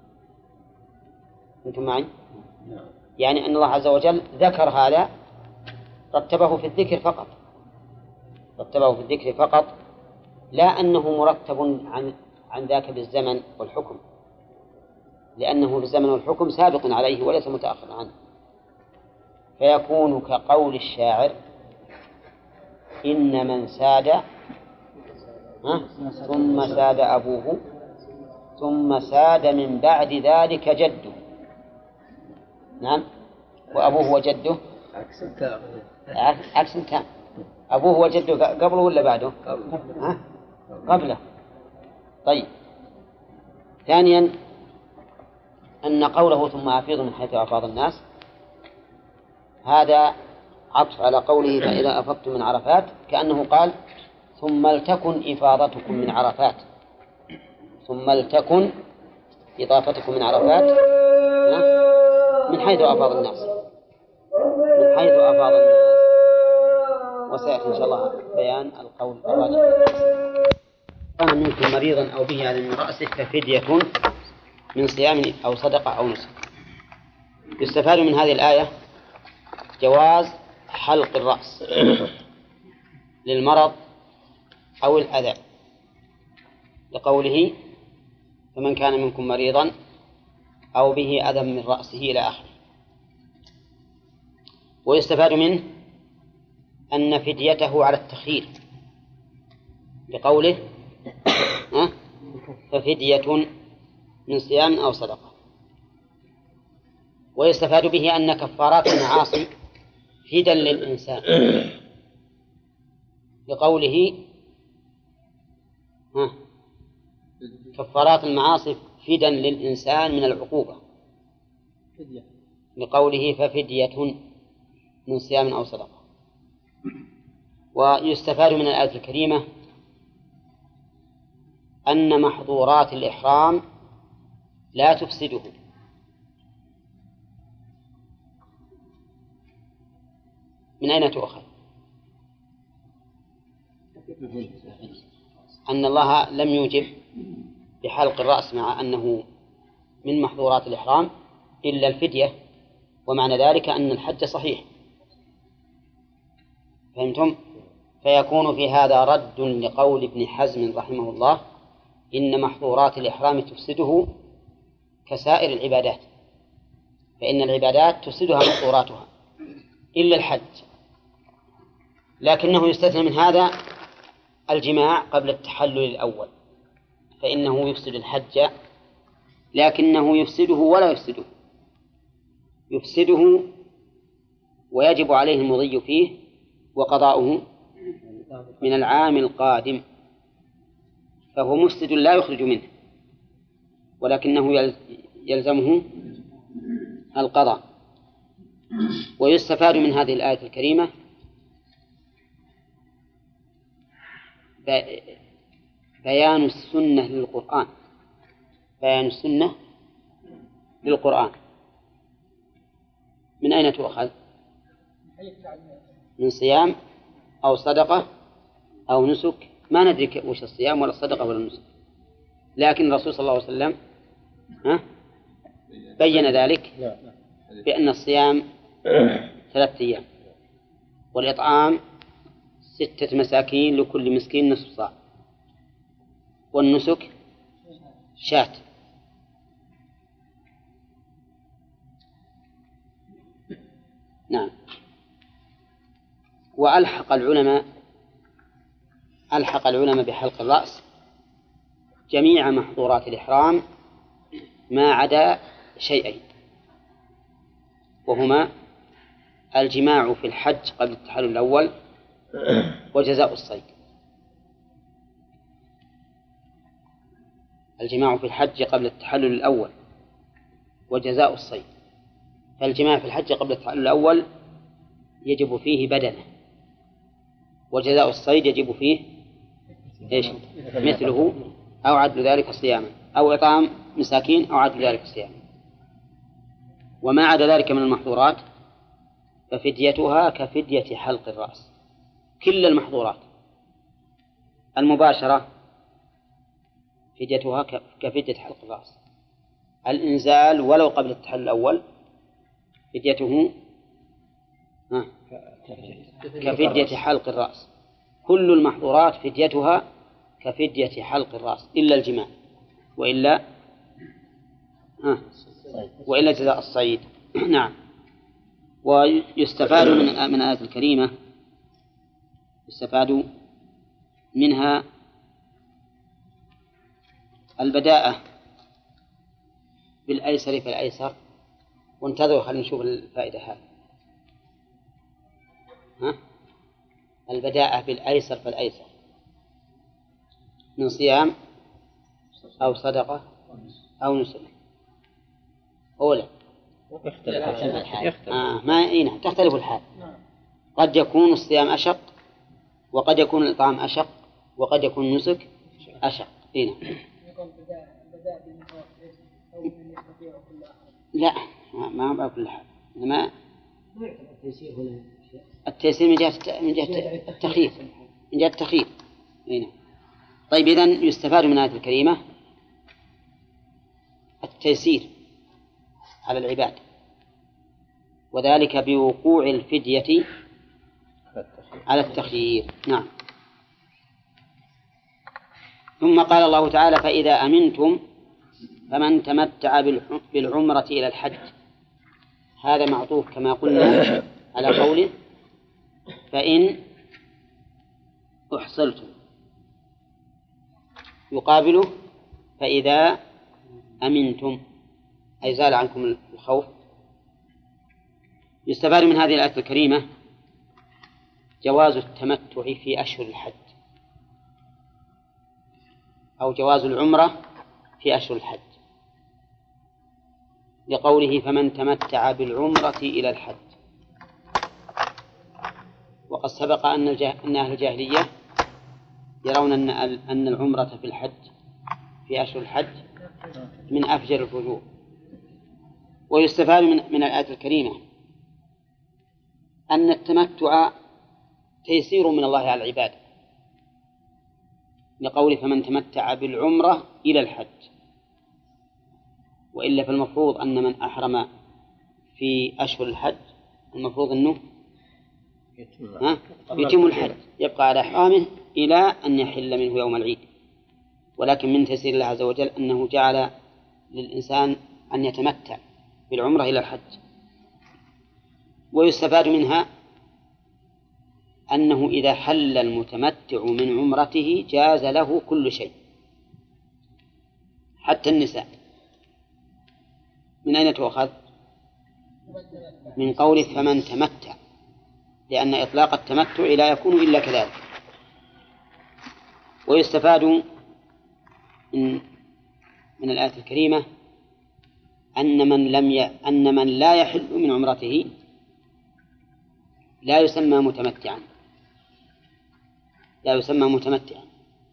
[SPEAKER 1] أنتم معي؟ يعني أن الله عز وجل ذكر هذا رتبه في الذكر فقط، رتبه في الذكر فقط، لا أنه مرتب عن ذاك بالزمن والحكم، لأنه بالزمن والحكم سابق عليه وليس متأخر عنه. فيكون كقول الشاعر: إن من ساد ثم ساد أبوه ثم ساد من بعد ذلك جده. نعم. وأبوه وجده عكس تام. أبوه وجده قبله ولا بعده؟ قبله. طيب. ثانيا أن قوله ثم أفيض من حيث أفاض الناس هذا عطف على قوله فإذا أفضتم من عرفات، كأنه قال ثم لتكن إفاضتكم من عرفات، ثم لتكن إضافتكم من عرفات من حيث أفاض الناس، من حيث أفاض الناس. وسيأتي إن شاء الله بيان القول الراجح. كان منكم مريضا أو به أذى من رأسه ففدية من صيام أو صدقة أو نسك. يستفاد من هذه الآية جواز حلق الرأس للمرض أو الأذى، لقوله فمن كان منكم مريضا أو به أذى من رأسه إلى آخره. ويستفاد منه أن فديته على التخيير، لقوله ففدية من صيام أو صدقة. ويستفاد به أن كفارات المعاصي فدا للإنسان، لقوله كفارات المعاصي فدا للإنسان من العقوبة، لقوله ففدية من صيام أو صدقة. ويستفاد من الآية الكريمة أن محظورات الإحرام لا تفسده، من أين تؤخذ؟ أن الله لم يوجب بحلق الرأس مع أنه من محظورات الإحرام إلا الفدية، ومعنى ذلك أن الحج صحيح. فهمتم؟ فيكون في هذا رد لقول ابن حزم رحمه الله إن محظورات الإحرام تفسده كسائر العبادات، فإن العبادات تفسدها محظوراتها إلا الحج. لكنه يستثنى من هذا الجماع قبل التحلل الأول، فإنه يفسد الحج، لكنه يفسده ولا يفسده، يفسده ويجب عليه المضي فيه وقضاؤه من العام القادم، فهو مفسد لا يخرج منه، ولكنه يلزمه القضاء. ويستفاد من هذه الآية الكريمة بيان السنة للقرآن، بيان السنة للقرآن. من أين تؤخذ؟ من صيام أو صدقة أو نسك، ما ندري وش الصيام ولا الصدقة ولا النسك، لكن الرسول صلى الله عليه وسلم بين ذلك بأن الصيام 3 أيام، والإطعام 6 مساكين لكل مسكين نصف صاع، والنسك شاة. نعم. وألحق العلماء ألحق العلماء بحلق الرأس جميع محظورات الإحرام ما عدا شيئين، وهما الجماع في الحج قبل التحلل الأول وجزاء الصيد. الجماع في الحج قبل التحلل الأول وجزاء الصيد. فالجماع في الحج قبل التحلل الأول يجب فيه بدنه، وجزاء الصيد يجب فيه إيش؟ مثله أو عدل ذلك صياما، أو إطعام مساكين، أو عدل ذلك صياما. وما عدا ذلك من المحظورات ففديتها كفدية حلق الرأس. كل المحظورات المباشرة فديتها كفدية حلق الرأس. الإنزال ولو قبل التحلل الأول فديته كفدية حلق الرأس. كل المحظورات فديتها كفدية حلق الرأس إلا الجماع، وإلا جزاء الصيد. نعم. ويستفاد من الآية الكريمة، يستفاد منها البداءة بالأيسر فالأيسر. وانتظروا خلينا نشوف الفائدة هذه. البداءة بالأيسر فالأيسر من صيام أو صدقة أو نسك. أولا تختلف الحال. قد يكون الصيام أشق، وقد يكون الإطعام أشق، وقد يكون النسك أشق. لا، ما بكل حال. إنما التيسير من جهة التخفيف، من جهة التخفيف. طيب، إذن يستفاد من الآية الكريمة التيسير على العباد، وذلك بوقوع الفدية على التخيير. نعم. ثم قال الله تعالى: فإذا أمنتم فمن تمتع بالعمرة إلى الحج. هذا معطوف كما قلنا على قوله فإن أحصلتم، يقابله فإذا أمنتم، أي زال عنكم الخوف. يستفاد من هذه الآية الكريمة جواز التمتع في أشهر الحج، أو جواز العمرة في أشهر الحج، لقوله فمن تمتع بالعمرة إلى الحج. وقد سبق أن أهل الجاهلية يرون أن العمرة في الحج في أشهر الحج من أفجر الفجور. ويستفاد من الآية الكريمة أن التمتع تيسير من الله على العباد، لقول فمن تمتع بالعمرة إلى الحج. وإلا فالمفروض أن من أحرم في أشهر الحج المفروض أنه يتم الحج، يبقى على إحرامه إلى أن يحل منه يوم العيد. ولكن من تيسير الله عز وجل أنه جعل للإنسان أن يتمتع بالعمرة إلى الحج. ويستفاد منها أنه إذا حل المتمتع من عمرته جاز له كل شيء حتى النساء. من أين تؤخذ؟ من قول فمن تمتع، لأن إطلاق التمتع لا يكون إلا كذلك. ويستفاد من الآية الكريمة أن من لا يحل من عمرته لا يسمى متمتعا، لا يسمى متمتعا،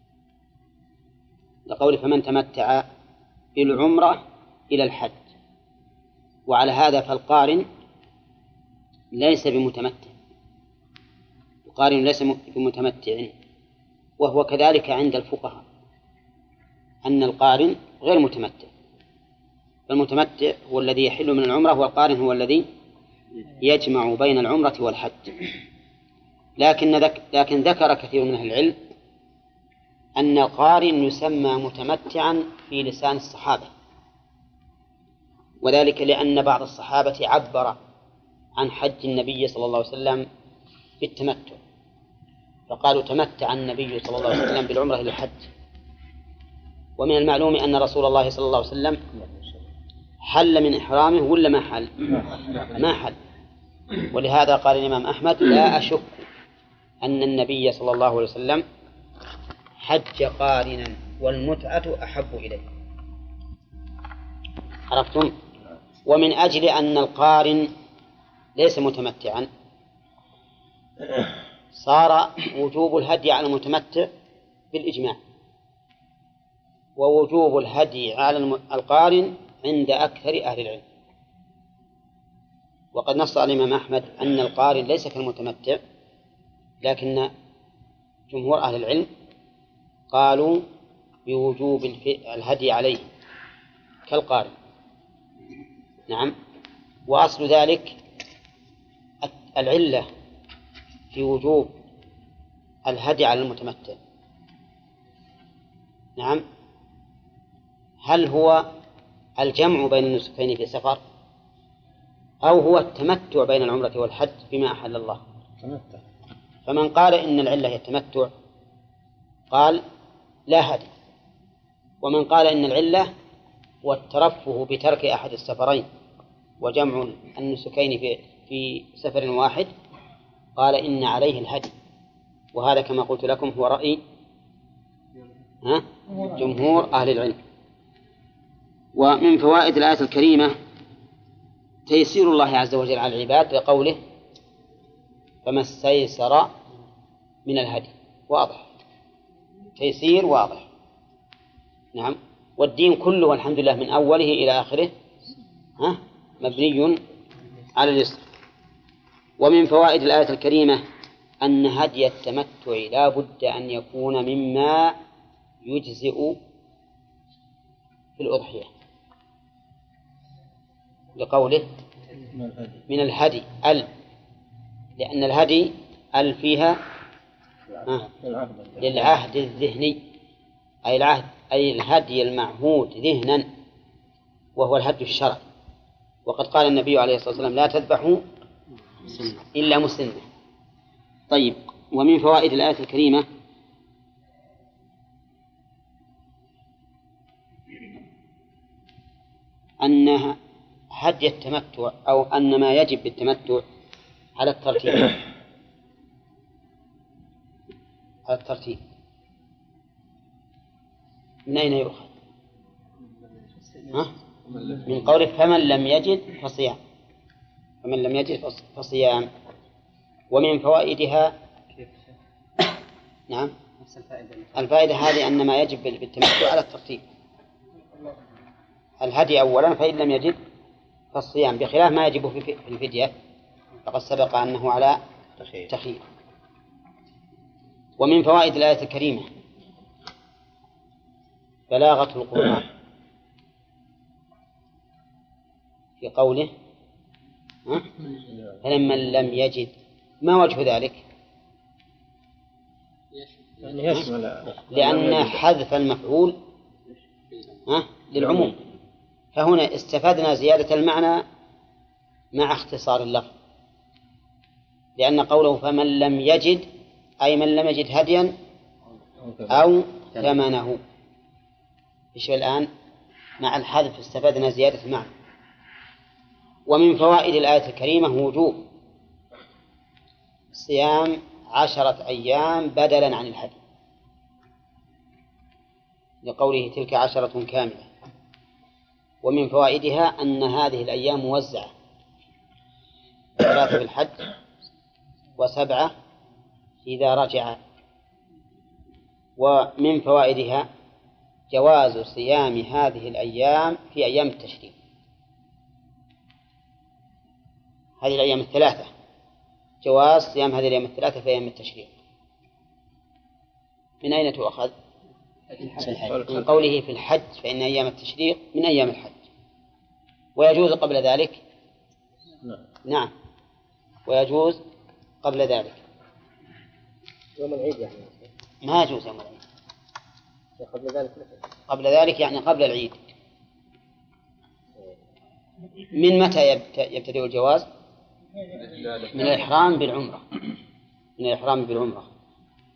[SPEAKER 1] لقول فمن تمتع بالعمرة إلى الحج. وعلى هذا فالقارن ليس بمتمتع، القارن ليس بمتمتع، وهو كذلك عند الفقهاء أن القارن غير متمتع. فالمتمتع هو الذي يحل من العمرة، والقارن هو الذي يجمع بين العمرة والحج. لكن ذكر كثير من أهل العلم أن القارن يسمى متمتعا في لسان الصحابة، وذلك لأن بعض الصحابة عبر عن حج النبي صلى الله عليه وسلم بالتمتع، فقالوا تمتع النبي صلى الله عليه وسلم بالعمرة إلى الحج. ومن المعلوم أن رسول الله صلى الله عليه وسلم حل من إحرامه ولا ما حل؟ ما حل. ولهذا قال الإمام أحمد لا أشك أن النبي صلى الله عليه وسلم حج قارنا والمتعة أحب إليه. عرفتم؟ ومن أجل أن القارن ليس متمتعا صار وجوب الهدي على المتمتع بالإجماع، ووجوب الهدي على القارن عند أكثر أهل العلم. وقد نص الإمام أحمد أن القارن ليس كالمتمتع، لكن جمهور أهل العلم قالوا بوجوب الهدي عليه كالقارن. نعم. وأصل ذلك العلة في وجوب الهدي على المتمتع. نعم. هل هو الجمع بين النسكين في سفر، أو هو التمتع بين العمرة والحج بما أحل الله؟ فمن قال إن العلة هي التمتع قال لا هدي، ومن قال إن العلة هو الترفه بترك أحد السفرين وجمع النسكين في سفر واحد قال إن عليه الهدي. وهذا كما قلت لكم هو رأي جمهور أهل العلم. ومن فوائد الآية الكريمة تيسير الله عز وجل على العباد بقوله فما استيسر من الهدي. واضح، تيسير واضح. نعم. والدين كله والحمد لله من أوله إلى آخره مبني على اليسر. ومن فوائد الآية الكريمة أن هدي التمتع لا بد أن يكون مما يجزئ في الأضحية، لقوله من الهدي لأن الهدي فيها للعهد الذهني، أي الهدي المعهود ذهنا، وهو الهدي الشرعي. وقد قال النبي عليه الصلاة والسلام لا تذبحوا إلا مسنة. طيب. ومن فوائد الآية الكريمة أن هدي التمتع أو أن ما يجب بالتمتع على الترتيب. على الترتيب من أين يؤخذ؟ من قوله فمن لم يجد فصيام. فمن لم يجد فصيام. ومن فوائدها نعم الفائدة هذه أن ما يجب بالتمتع على الترتيب الهدي أولا، فإن لم يجد فالصيام، بخلاف ما يجب في الفدية فقد سبق أنه على تخيير. ومن فوائد الآية الكريمة بلاغة القرآن في قوله فمن لم يجد. ما وجه ذلك؟ لأن حذف المفعول للعموم، فهنا استفدنا زيادة المعنى مع اختصار اللفظ، لأن قوله فمن لم يجد أي من لم يجد هديا أو ثمنه. إيش الآن مع الحذف استفدنا زيادة المعنى. ومن فوائد الآية الكريمة وجوب صيام 10 أيام بدلا عن الهدي، لقوله تلك 10 كاملة. ومن فوائدها أن هذه الأيام موزعة 3 في الحج و7 إذا رجع. ومن فوائدها جواز صيام هذه الأيام في أيام التشريق، هذه الأيام الثلاثة جواز صيام هذه الأيام الثلاثة في أيام التشريق. من أين تؤخذ؟ من قوله في الحج فإن أيام التشريق من أيام الحج، ويجوز قبل ذلك. نعم ويجوز قبل ذلك.
[SPEAKER 4] يوم العيد يعني
[SPEAKER 1] ما يجوز يوم العيد.
[SPEAKER 4] قبل ذلك مثل
[SPEAKER 1] قبل ذلك يعني قبل العيد. من متى يبتدئ الجواز؟ من الإحرام بالعمرة. من الإحرام بالعمرة.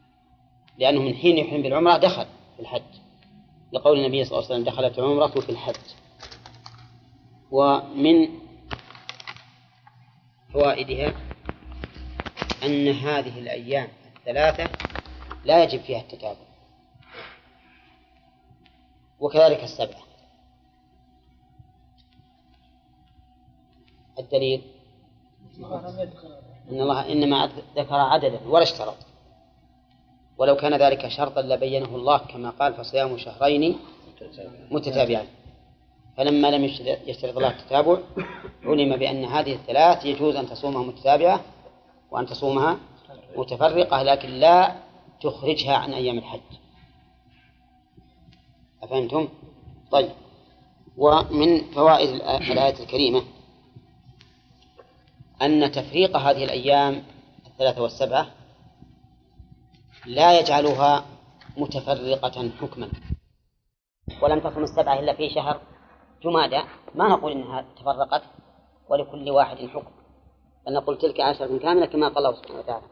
[SPEAKER 1] لأنه من حين يحرم بالعمرة دخل في الحج، لقول النبي صلى الله عليه وسلم دخلت العمرة في الحج. ومن فوائدها أن هذه الأيام الثلاثة لا يجب فيها التتابع، وكذلك السبعة. الدليل أن الله إنما ذكر عددا ولا اشترط، ولو كان ذلك شرطا لبينه الله كما قال فصيام شهرين متتابعين، فلما لم يشترط الله التتابع علم بأن هذه الثلاث يجوز أن تصومها متتابعة وأن تصومها متفرقة، لكن لا تخرجها عن أيام الحج. أفهمتم؟ طيب. ومن فوائد الآية الكريمة أن تفريق هذه الأيام الثلاثة والسبعة لا يجعلها متفرقة حكما. ولم تصم السبعة إلا في شهر جمادى ما نقول إنها تفرقت ولكل واحد حكم، بل نقول تلك 10 كاملة كما قال الله سبحانه وتعالى.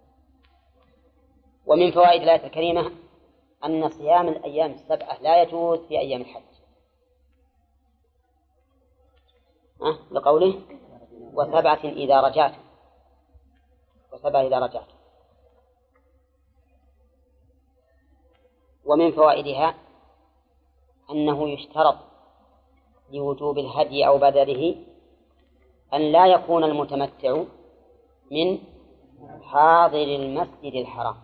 [SPEAKER 1] ومن فوائد الآية الكريمة أن صيام الأيام السبعة لا يجوز في أيام الحج، لقوله وسبعة إذا رجعت، وسبعة إذا رجعت. ومن فوائدها أنه يشترط لوجوب الهدي أو بدله أن لا يكون المتمتع من حاضر المسجد الحرام،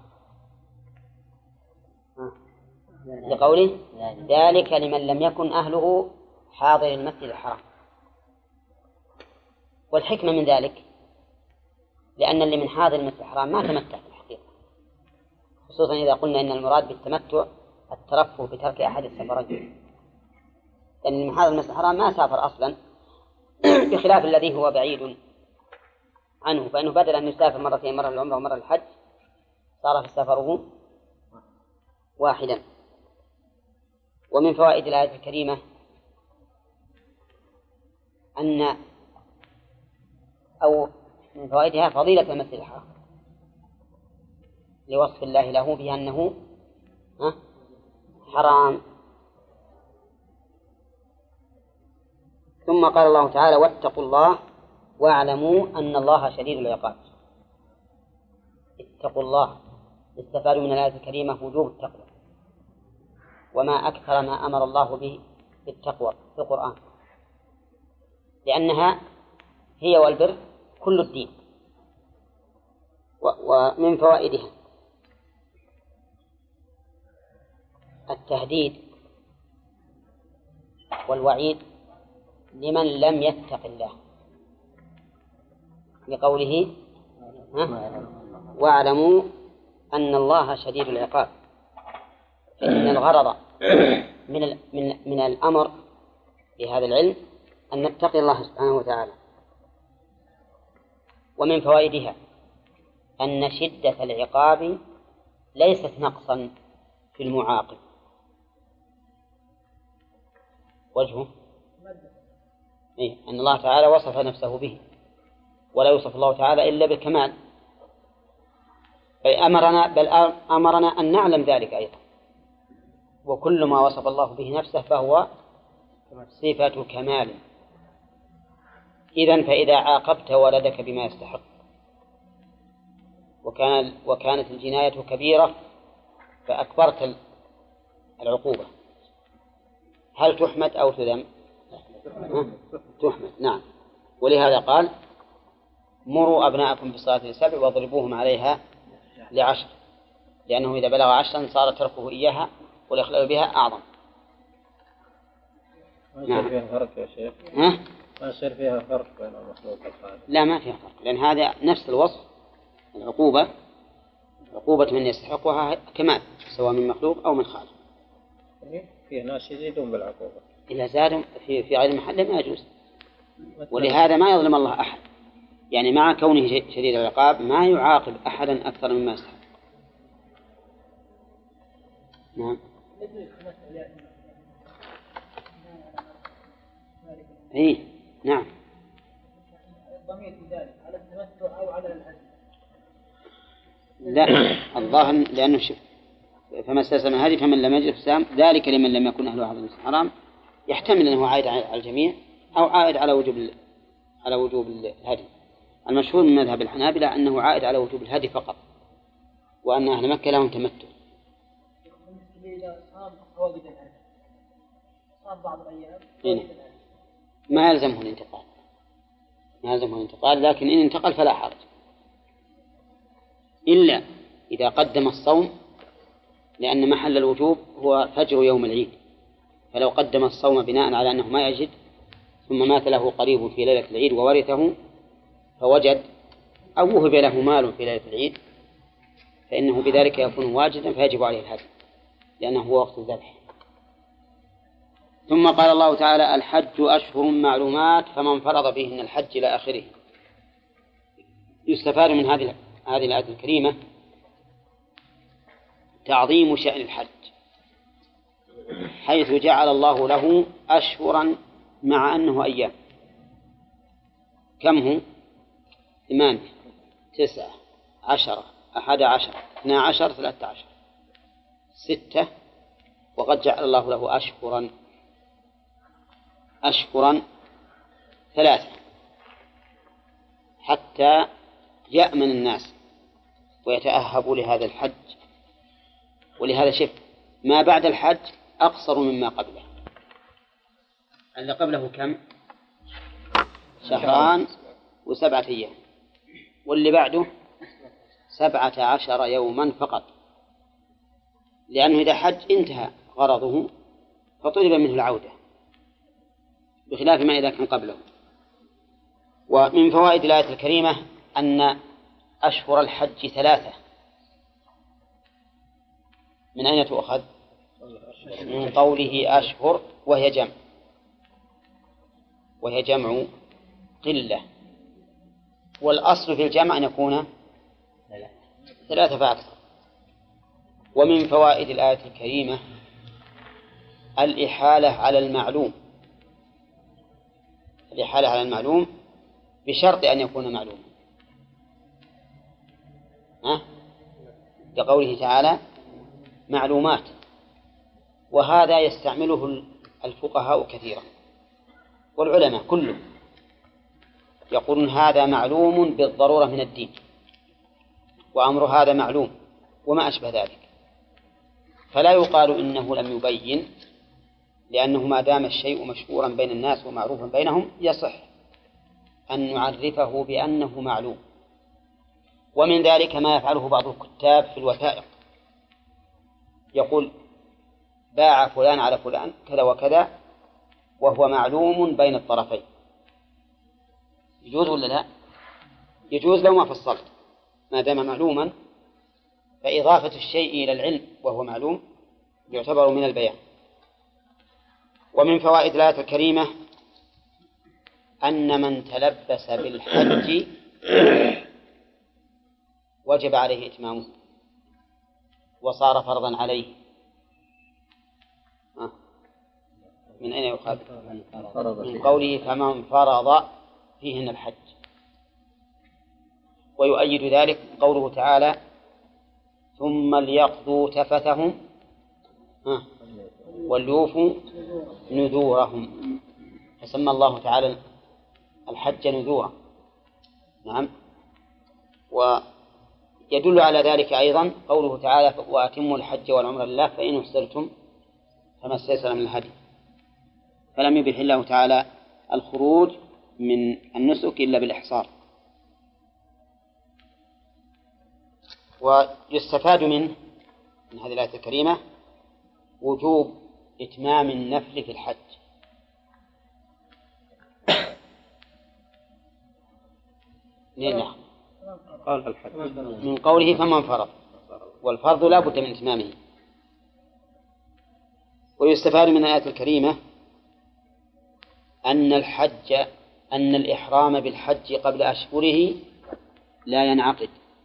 [SPEAKER 1] لقوله ذلك لمن لم يكن أهله حاضر المسجد الحرام. والحكمة من ذلك لأن اللي من حاضر المسجد الحرام ما تمتع في الحقيقة، خصوصا إذا قلنا إن المراد بالتمتع الترفه بترك أحد السفرين، لأن اللي من حاضر المسجد الحرام ما سافر أصلا بخلاف الذي هو بعيد عنه، فإنه بدل أن يسافر مرتين، مرة للعمرة ومرة للحج، صار في سفره واحدا. ومن فوائد الآية الكريمة أن أو من فوائدها فضيلة المسجد الحرام لوصف الله له بأنه حرام. ثم قال الله تعالى واتقوا الله واعلموا أن الله شديد العقاب. اتقوا الله، استفاد من الآية الكريمة وجوب التقوى، وما أكثر ما أمر الله به بالتقوى في القرآن، لأنها هي والبر كل الدين. ومن فوائدها التهديد والوعيد لمن لم يتق الله، لقوله واعلموا أن الله شديد العقاب، فإن الغرض من الأمر بهذا العلم أن نتقي الله سبحانه وتعالى. ومن فوائدها أن شدة العقاب ليست نقصا في المعاقب. وجهه أن الله تعالى وصف نفسه به، ولا يوصف الله تعالى إلا بالكمال، بل أمرنا أن نعلم ذلك أيضا. وكل ما وصف الله به نفسه فهو صفة كمال. إذن فإذا عاقبت ولدك بما يستحق وكانت الجناية كبيرة فأكبرت العقوبة، هل تحمد أو تذم؟ تحمد، نعم. ولهذا قال مروا أبناءكم بالصلاة ل7 واضربوهم عليها ل10، لأنه إذا بلغ 10 صار تركه إياها والإخلال بها أعظم.
[SPEAKER 2] ما يصير فيها فرق يا شيخ؟ ما يصير فيها فرق بين المخلوق والخالق؟
[SPEAKER 1] لا، ما فيها فرق، لأن هذا نفس الوصف. العقوبة عقوبة من يستحقها كمال، سواء من مخلوق أو من خالق.
[SPEAKER 2] فيه ناس يزيدون بالعقوبة،
[SPEAKER 1] إذا زادوا في غير محله ما يجوز. ولهذا ما يظلم الله أحد، يعني مع كونه شديد العقاب ما يعاقب أحدا أكثر مما يستحق. نعم. إيه نعم.
[SPEAKER 3] الضمير في ذلك على التمتع أو على الحج؟
[SPEAKER 1] لا، الظاهر لأنه فما استيسر من هذه فمن لم يجد فصيام ذلك لمن لم يكن أهله حاضر المسجد الحرام. يحتمل أنه عائد على الجميع أو عائد على وجوب الهدي. المشهور من مذهب الحنابلة أنه عائد على وجوب الهدي فقط، وأن أهل مكة لهم تمتع. ما يلزمه الانتقال، لكن إن انتقل فلا حرج، إلا إذا قدم الصوم، لأن محل الوجوب هو فجر يوم العيد، فلو قدم الصوم بناء على أنه ما يجد ثم مات له قريب في ليلة العيد وورثه فوجد أو وهب له مال في ليلة العيد فإنه بذلك يكون واجدا فيجب عليه الهدي لأنه هو وقت الذبح. ثم قال الله تعالى: الحج أشهر معلومات فمن فرض فيهن الحج إلى آخره. يستفاد من هذه الآية الكريمة تعظيم شأن الحج، حيث جعل الله له أشهرا مع أنه أيام. كم هو؟ 8 9 10 11 12 13 6، وقد جعل الله له أشهرا 3 حتى يأمن الناس ويتأهبوا لهذا الحج. ولهذا شف ما بعد الحج أقصر مما قبله. اللي قبله كم؟ 2 و7 أيام، واللي بعده 17 يوما فقط، لأنه إذا حج انتهى غرضه فطلب منه العودة، بخلاف ما إذا كان قبله. ومن فوائد الآية الكريمة أن أشهر الحج 3. من أين تؤخذ؟ من قوله أشهر وهي جمع قلة، والأصل في الجمع أن يكون 3 فأكثر. ومن فوائد الآية الكريمة الإحالة على المعلوم بشرط أن يكون معلوما، كقوله تعالى معلومات، وهذا يستعمله الفقهاء كثيرا والعلماء كلهم يقولون هذا معلوم بالضرورة من الدين، وأمر هذا معلوم وما أشبه ذلك، فلا يقال إنه لم يبين، لأنه ما دام الشيء مشهورا بين الناس ومعروفا بينهم يصح أن نعرفه بأنه معلوم. ومن ذلك ما يفعله بعض الكتاب في الوثائق، يقول باع فلان على فلان كذا وكذا وهو معلوم بين الطرفين. يجوز ولا لا؟ يجوز لو ما فصلت، ما دام معلوما فإضافة الشيء إلى العلم وهو معلوم يعتبر من البيان. ومن فوائد الآية الكريمة أن من تلبس بالحج وجب عليه إتمامه وصار فرضا عليه. من أين يؤخذ؟ من قوله فمن فرض فيهن الحج. ويؤيد ذلك قوله تعالى ثم ليقضوا تفثهم وليوفوا نذورهم، فسمى الله تعالى الحج نذورا. نعم. ويدل على ذلك أيضا قوله تعالى وأتموا الحج والعمرة لله فإن احسرتم فما استيسر من الهدي، فلم يبح الله تعالى الخروج من النسك إلا بالإحصار. ويستفاد من هذه الآية الكريمة وجوب إتمام النفل في الحج.
[SPEAKER 2] قال الحج
[SPEAKER 1] من قوله فمن فرض، والفرض لا بد من إتمامه. ويستفاد من الآية الكريمة أن الإحرام بالحج قبل أشهره لا ينعقد.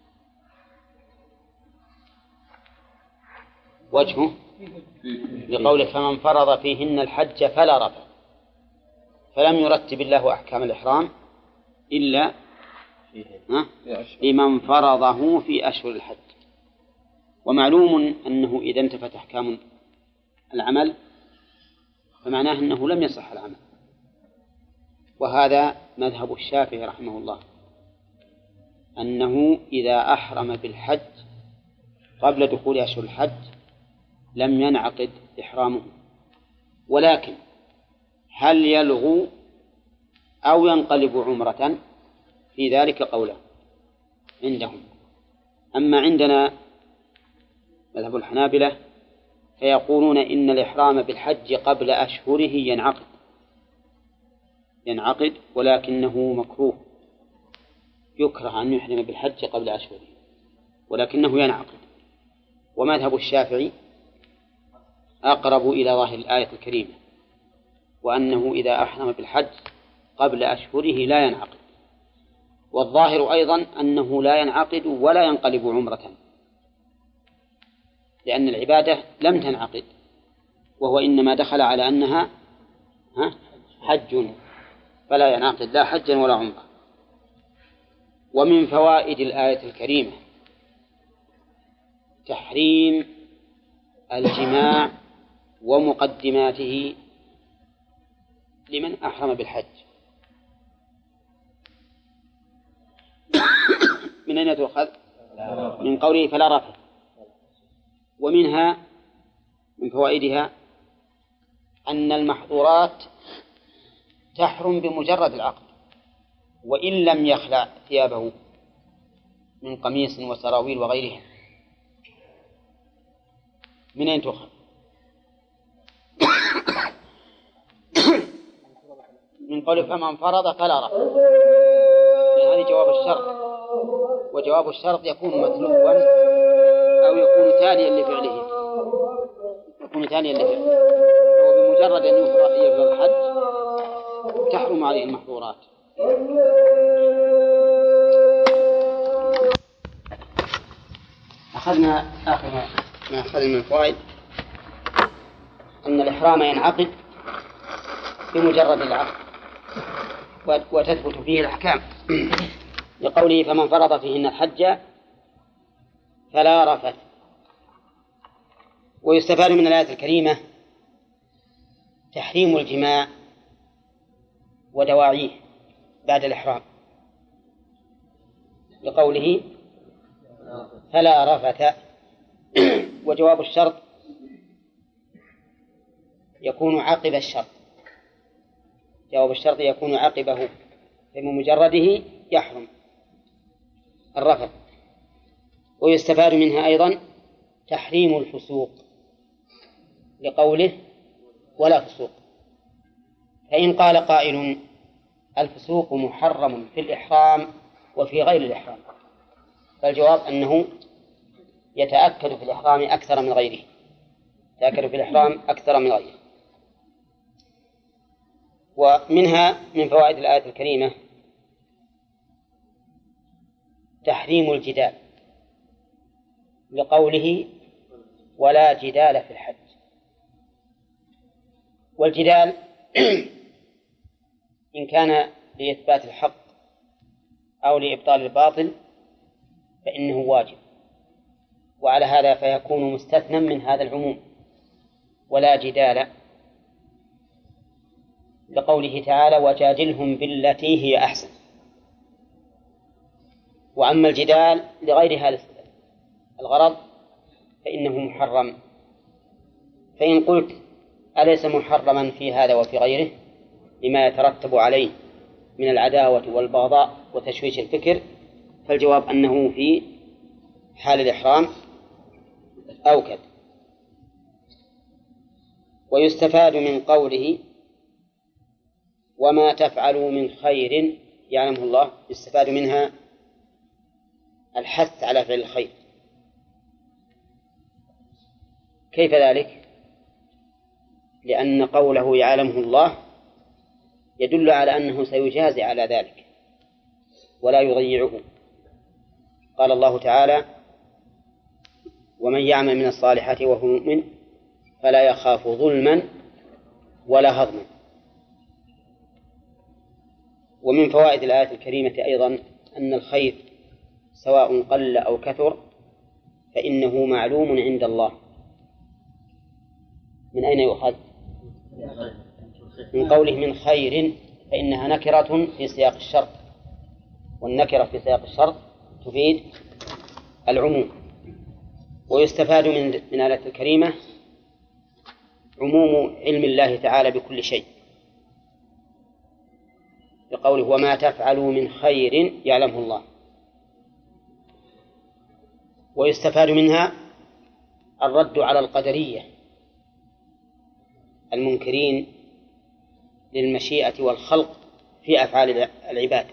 [SPEAKER 1] وجهه لقوله فمن فرض فيهن الحج فلا رفث، فلم يرتب الله أحكام الإحرام إلا لمن فرضه في أشهر الحج. ومعلوم أنه إذا انتفت أحكام العمل فمعناه أنه لم يصح العمل، وهذا مذهب الشافعي رحمه الله، أنه إذا أحرم بالحج قبل دخول أشهر الحج لم ينعقد إحرامه، ولكن هل يلغو أو ينقلب عمرة؟ في ذلك قوله عندهم. أما عندنا مذهب الحنابلة فيقولون إن الإحرام بالحج قبل أشهره ينعقد ولكنه مكروه، يكره أن يحرم بالحج قبل أشهره ولكنه ينعقد. ومذهب الشافعي أقرب إلى ظاهر الآية الكريمة، وأنه إذا أحرم بالحج قبل أشهره لا ينعقد، والظاهر أيضا أنه لا ينعقد ولا ينقلب عمرة، لأن العبادة لم تنعقد، وهو إنما دخل على أنها حج، فلا ينعقد لا حجا ولا عمرة. ومن فوائد الآية الكريمة تحريم الجماع ومقدماته لمن أحرم بالحج. من أين تؤخذ؟ من قوله فلا رفث. ومنها من فوائدها أن المحظورات تحرم بمجرد العقد، وإن لم يخلع ثيابه من قميص وسراويل وغيرها. من أين تؤخذ؟ من قول فمن فرض فلا رفث، يعني هذه جواب الشرط، وجواب الشرط يكون مطلوبا أو يكون تاليا لفعله، وبمجرد أن يفرض الحج تحرم عليه المحظورات. أخذنا آخر ما أخذنا من الفوائد أن الإحرام ينعقد بمجرد العقد وتثبت فيه الأحكام، لقوله فمن فرض فيهن الحج فلا رفث. ويستفاد من الآية الكريمة تحريم الجماع ودواعيه بعد الإحرام، لقوله فلا رفث. وجواب الشرط يكون عقب الشرط، جواب الشرط يكون عقبه، فبمجرده يحرم الرفث. ويستفاد منها أيضا تحريم الفسوق، لقوله ولا فسوق. فإن قال قائل الفسوق محرم في الإحرام وفي غير الإحرام، فالجواب أنه يتأكد في الإحرام أكثر من غيره، ومنها من فوائد الآية الكريمة تحريم الجدال، لقوله ولا جدال في الحج. والجدال إن كان لإثبات الحق أو لإبطال الباطل فإنه واجب، وعلى هذا فيكون مستثنى من هذا العموم ولا جدال، لقوله تعالى وجادلهم بالتي هي أحسن. وأما الجدال لغير هذا الغرض فإنه محرم. فإن قلت أليس محرما في هذا وفي غيره لما يترتب عليه من العداوة والبغضاء وتشويش الفكر، فالجواب أنه في حال الإحرام أوكد. ويستفاد من قوله وما تفعلوا من خير يعلمه الله، يستفاد منها الحث على فعل الخير. كيف ذلك؟ لأن قوله يعلمه الله يدل على أنه سيجازي على ذلك ولا يضيعه. قال الله تعالى ومن يعمل من الصالحات وهو مؤمن فلا يخاف ظلما ولا هضما. ومن فوائد الآية الكريمة أيضا أن الخير سواء قل أو كثر فإنه معلوم عند الله. من أين يؤخذ؟ من قوله من خير، فإنها نكرة في سياق الشرط، والنكرة في سياق الشرط تفيد العموم. ويستفاد من الآية الكريمة عموم علم الله تعالى بكل شيء، بقوله وما تفعلوا من خير يعلمه الله. ويستفاد منها الرد على القدرية المنكرين للمشيئة والخلق في أفعال العباد،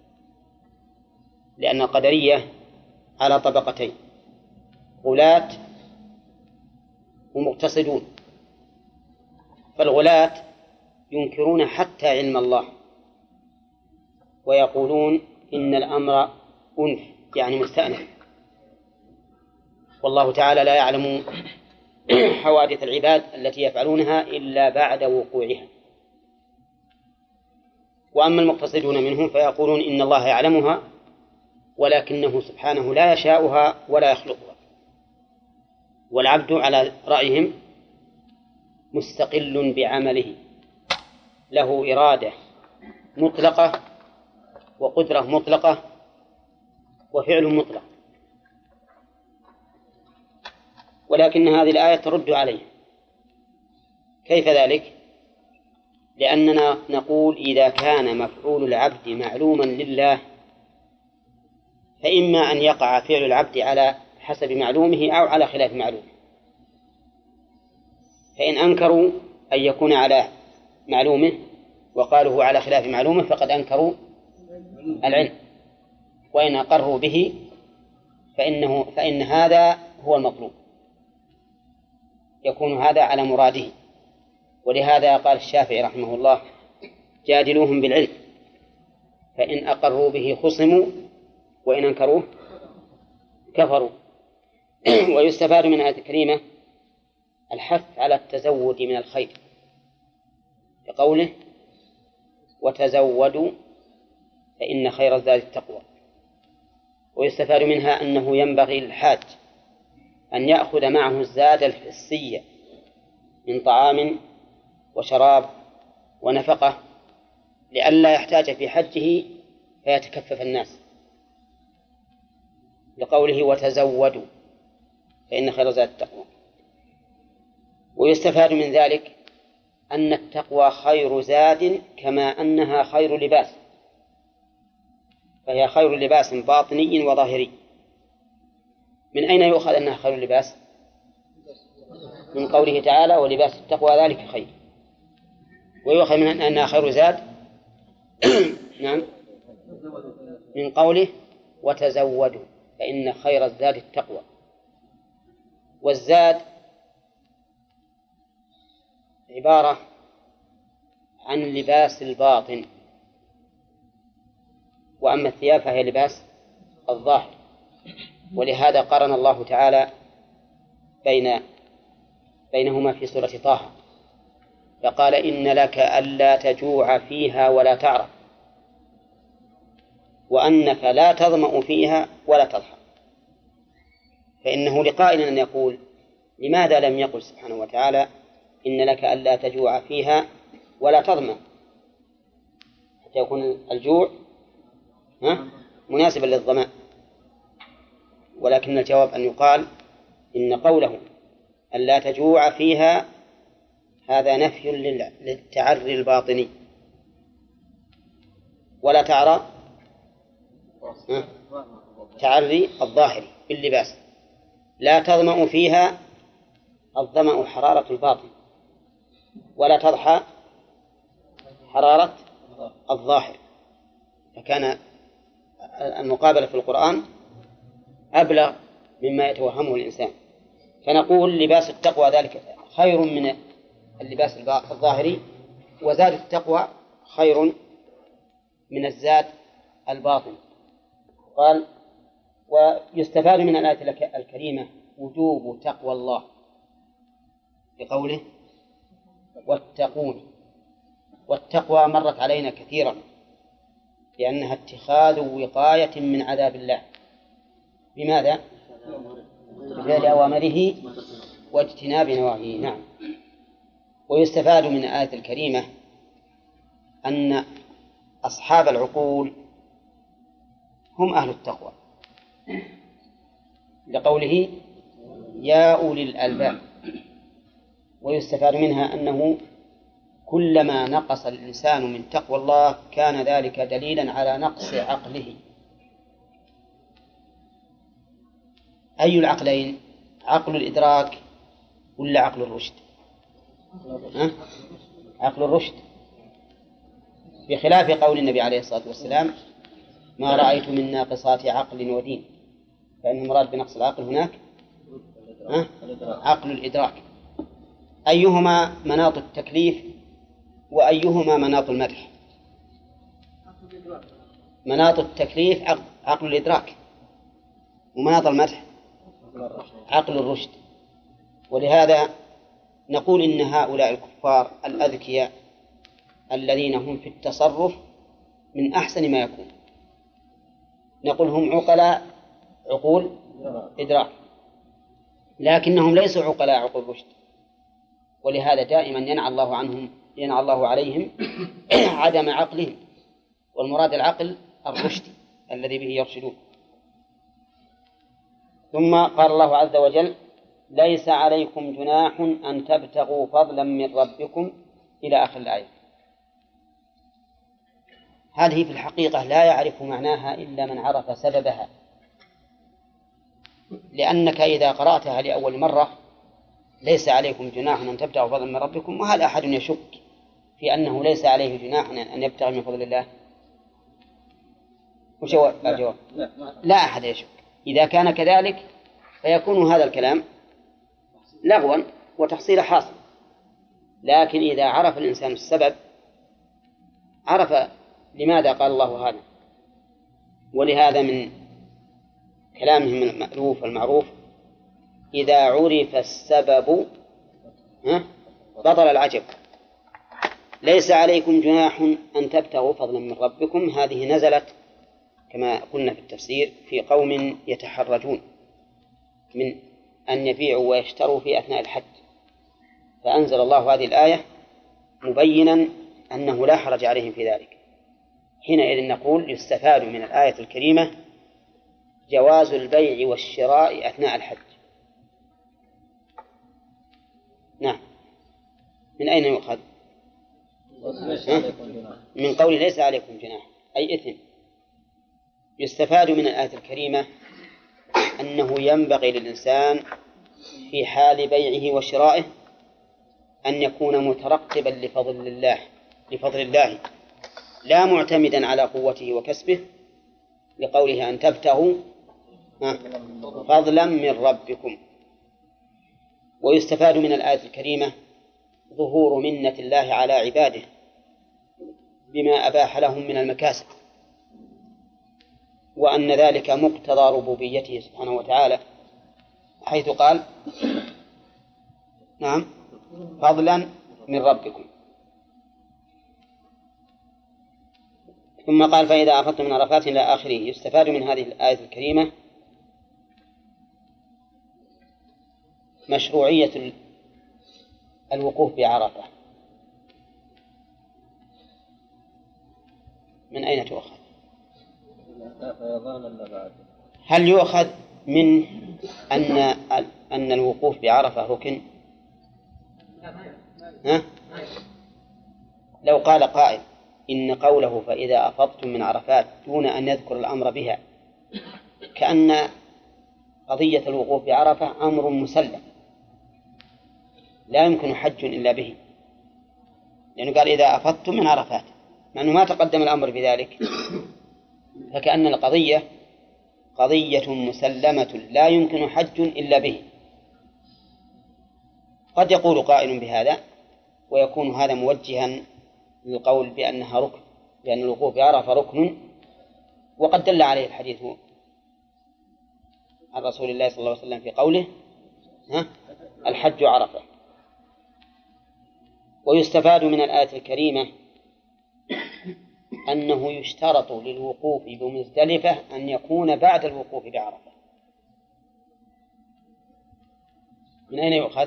[SPEAKER 1] لأن القدرية على طبقتين: غلاة ومقتصدون. فالغلاة ينكرون حتى علم الله، ويقولون إن الأمر أنف يعني مستأنف، والله تعالى لا يعلم حوادث العباد التي يفعلونها إلا بعد وقوعها. وأما المقتصدون منهم فيقولون إن الله يعلمها ولكنه سبحانه لا يشاؤها ولا يخلقها، والعبد على رأيهم مستقل بعمله، له إرادة مطلقة وقدرة مطلقة وفعل مطلق. ولكن هذه الآية ترد عليه. كيف ذلك؟ لأننا نقول إذا كان مفعول العبد معلوما لله فإما أن يقع فعل العبد على حسب معلومه أو على خلاف معلومه. فإن أنكروا أن يكون على معلومه وقالوا على خلاف معلومه فقد أنكروا العلم، وإن أقروا به فإن هذا هو المطلوب، يكون هذا على مراده. ولهذا قال الشافعي رحمه الله جادلوهم بالعلم فإن أقروا به خصموا وإن أنكروه كفروا. ويستفاد من الآية الكريمة الحث على التزود من الخير بقوله وتزودوا فإن خير الزاد التقوى. ويستفاد منها أنه ينبغي للحاج أن يأخذ معه الزاد الحسية من طعام وشراب ونفقة لئلا يحتاج في حجه فيتكفف الناس، لقوله وتزودوا فإن خير الزاد التقوى. ويستفاد من ذلك أن التقوى خير زاد كما أنها خير لباس، فهي خير لباس باطني وظاهري. من أين يؤخذ أنها خير لباس؟ من قوله تعالى ولباس التقوى ذلك خير. ويؤخذ من أنها خير زاد نعم من قوله وتزودوا فإن خير الزاد التقوى. والزاد عبارة عن لباس الباطن، وأما الثياب فهي لباس الظاهر. ولهذا قرن الله تعالى بينهما في سورة طه فقال إن لك ألا تجوع فيها ولا تعرى وأنك لا تظمأ فيها ولا تضحى. فإنه لقائل أن يقول لماذا لم يقل سبحانه وتعالى إن لك ألا تجوع فيها ولا تظمأ، حتى يكون الجوع مناسبا للظمأ. ولكن الجواب أن يقال إن قوله ألا تجوع فيها هذا نفي للتعري الباطني، ولا تعرى تعري الظاهري باللباس. لا تظمأ فيها الظمأ حرارة الباطن، ولا تضحى حرارة الظاهر. فكان المقابلة في القرآن أبلغ مما يتوهمه الإنسان. فنقول لباس التقوى ذلك خير من اللباس الظاهري، وزاد التقوى خير من الزاد الباطن. قال ويستفاد من الآية الكريمة وجوب تقوى الله بقوله واتقون. والتقوى مرت علينا كثيرا لأنها اتخاذ وقاية من عذاب الله. بماذا؟ بفعل أوامره واجتناب نواهيه. نعم. ويستفاد من الآية الكريمة أن أصحاب العقول هم أهل التقوى، لقوله يا أولي الألباب. ويستفاد منها أنه كلما نقص الإنسان من تقوى الله كان ذلك دليلا على نقص عقله. أي العقلين؟ عقل الإدراك ولا عقل الرشد؟ عقل الرشد، بخلاف قول النبي عليه الصلاة والسلام ما رأيت من ناقصات عقل ودين، فإن المراد بنقص العقل هناك عقل الإدراك. أيهما مناط التكليف وأيهما مناط المدح؟ مناط التكليف عقل الإدراك، ومناط المدح عقل الرشد. ولهذا نقول إن هؤلاء الكفار الأذكياء الذين هم في التصرف من أحسن ما يكون، نقول هم عقلاء عقول إدراك، لكنهم ليسوا عقلاء عقول رشد. ولهذا دائما ينعى الله عليهم عدم عقلهم، والمراد العقل الرشد الذي به يرشدون. ثم قال الله عز وجل ليس عليكم جناح أن تبتغوا فضلا من ربكم إلى آخر الآية. هذه في الحقيقة لا يعرف معناها إلا من عرف سببها، لأنك إذا قرأتها لأول مرة ليس عليكم جناح أن تبتغوا فضلا من ربكم، وهل أحد يشك في أنه ليس عليه جناح أن يبتغي من فضل الله؟ وش هو الجواب؟ لا أحد يشك. إذا كان كذلك فيكون هذا الكلام لغوا وتحصيل حاصل. لكن إذا عرف الإنسان السبب عرف لماذا قال الله هذا. ولهذا من كلامهم المألوف والمعروف إذا عرف السبب بطل العجب. ليس عليكم جناح أن تبتغوا فضلا من ربكم، هذه نزلت كما قلنا في التفسير في قوم يتحرجون من أن يبيعوا ويشتروا في أثناء الحج، فأنزل الله هذه الآية مبينا أنه لا حرج عليهم في ذلك. حينئذ نقول يستفاد من الآية الكريمة جواز البيع والشراء أثناء الحج. نعم. من أين يؤخذ؟ من قول ليس عليكم جناح أي إثم. يستفاد من الآية الكريمة أنه ينبغي للإنسان في حال بيعه وشرائه أن يكون مترقبا لفضل الله لا معتمدا على قوته وكسبه، لقوله أن تبتغوا فضلا من ربكم. ويستفاد من الآية الكريمة ظهور منة الله على عباده بما أباح لهم من المكاسب، وأن ذلك مقتضى ربوبيته سبحانه وتعالى، حيث قال نعم فضلا من ربكم. ثم قال فإذا أفضتم من عرفات إلى آخره. يستفاد من هذه الآية الكريمة مشروعية الوقوف بعرفة. من أين تؤخذ؟ هل يؤخذ من أن الوقوف بعرفة ركن؟ لو قال قائل إن قوله فإذا أفضتم من عرفات دون أن يذكر الأمر بها كأن قضية الوقوف بعرفة أمر مسلم لا يمكن حج إلا به، لأنه قال إذا أفضتم من عرفات، مع أنه ما تقدم الأمر بذلك، فكأن القضية قضية مسلمة لا يمكن حج إلا به. قد يقول قائل بهذا ويكون هذا موجها للقول بأنها ركن، لأن الوقوف بعرفة ركن، وقد دل عليه الحديث عن رسول الله صلى الله عليه وسلم في قوله الحج عرفة. ويستفاد من الآية الكريمة أنه يشترط للوقوف بمزدلفة أن يكون بعد الوقوف بعرفة، من أين يؤخذ؟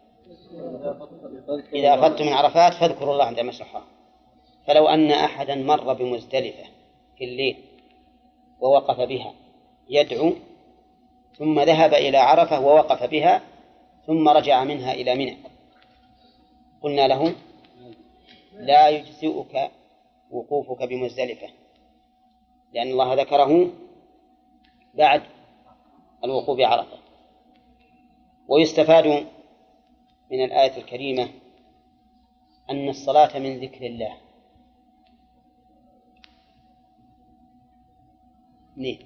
[SPEAKER 1] إذا أفضتم من عرفات فاذكروا الله عند المشعر الحرام. فلو أن أحدا مر بمزدلفة في الليل ووقف بها يدعو ثم ذهب إلى عرفة ووقف بها ثم رجع منها إلى منى، قلنا له لا يجزئك وقوفك بمزدلفة، لأن الله ذكره بعد الوقوف بعرفة. ويستفاد من الآية الكريمة أن الصلاة من ذكر الله. ليه؟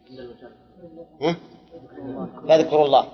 [SPEAKER 1] فاذكروا الله.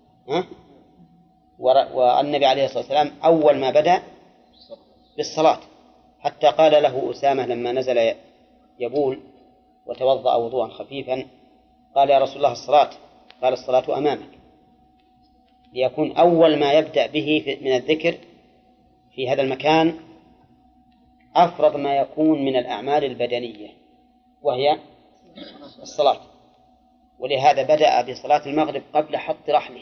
[SPEAKER 1] والنبي عليه الصلاة والسلام أول ما بدأ بالصلاة، حتى قال له أسامة لما نزل يبول وتوضأ وضوءا خفيفا قال يا رسول الله الصلاة، قال الصلاة أمامك، ليكون أول ما يبدأ به من الذكر في هذا المكان أفرض ما يكون من الأعمال البدنية وهي الصلاة. ولهذا بدأ بصلاة المغرب قبل حط رحله،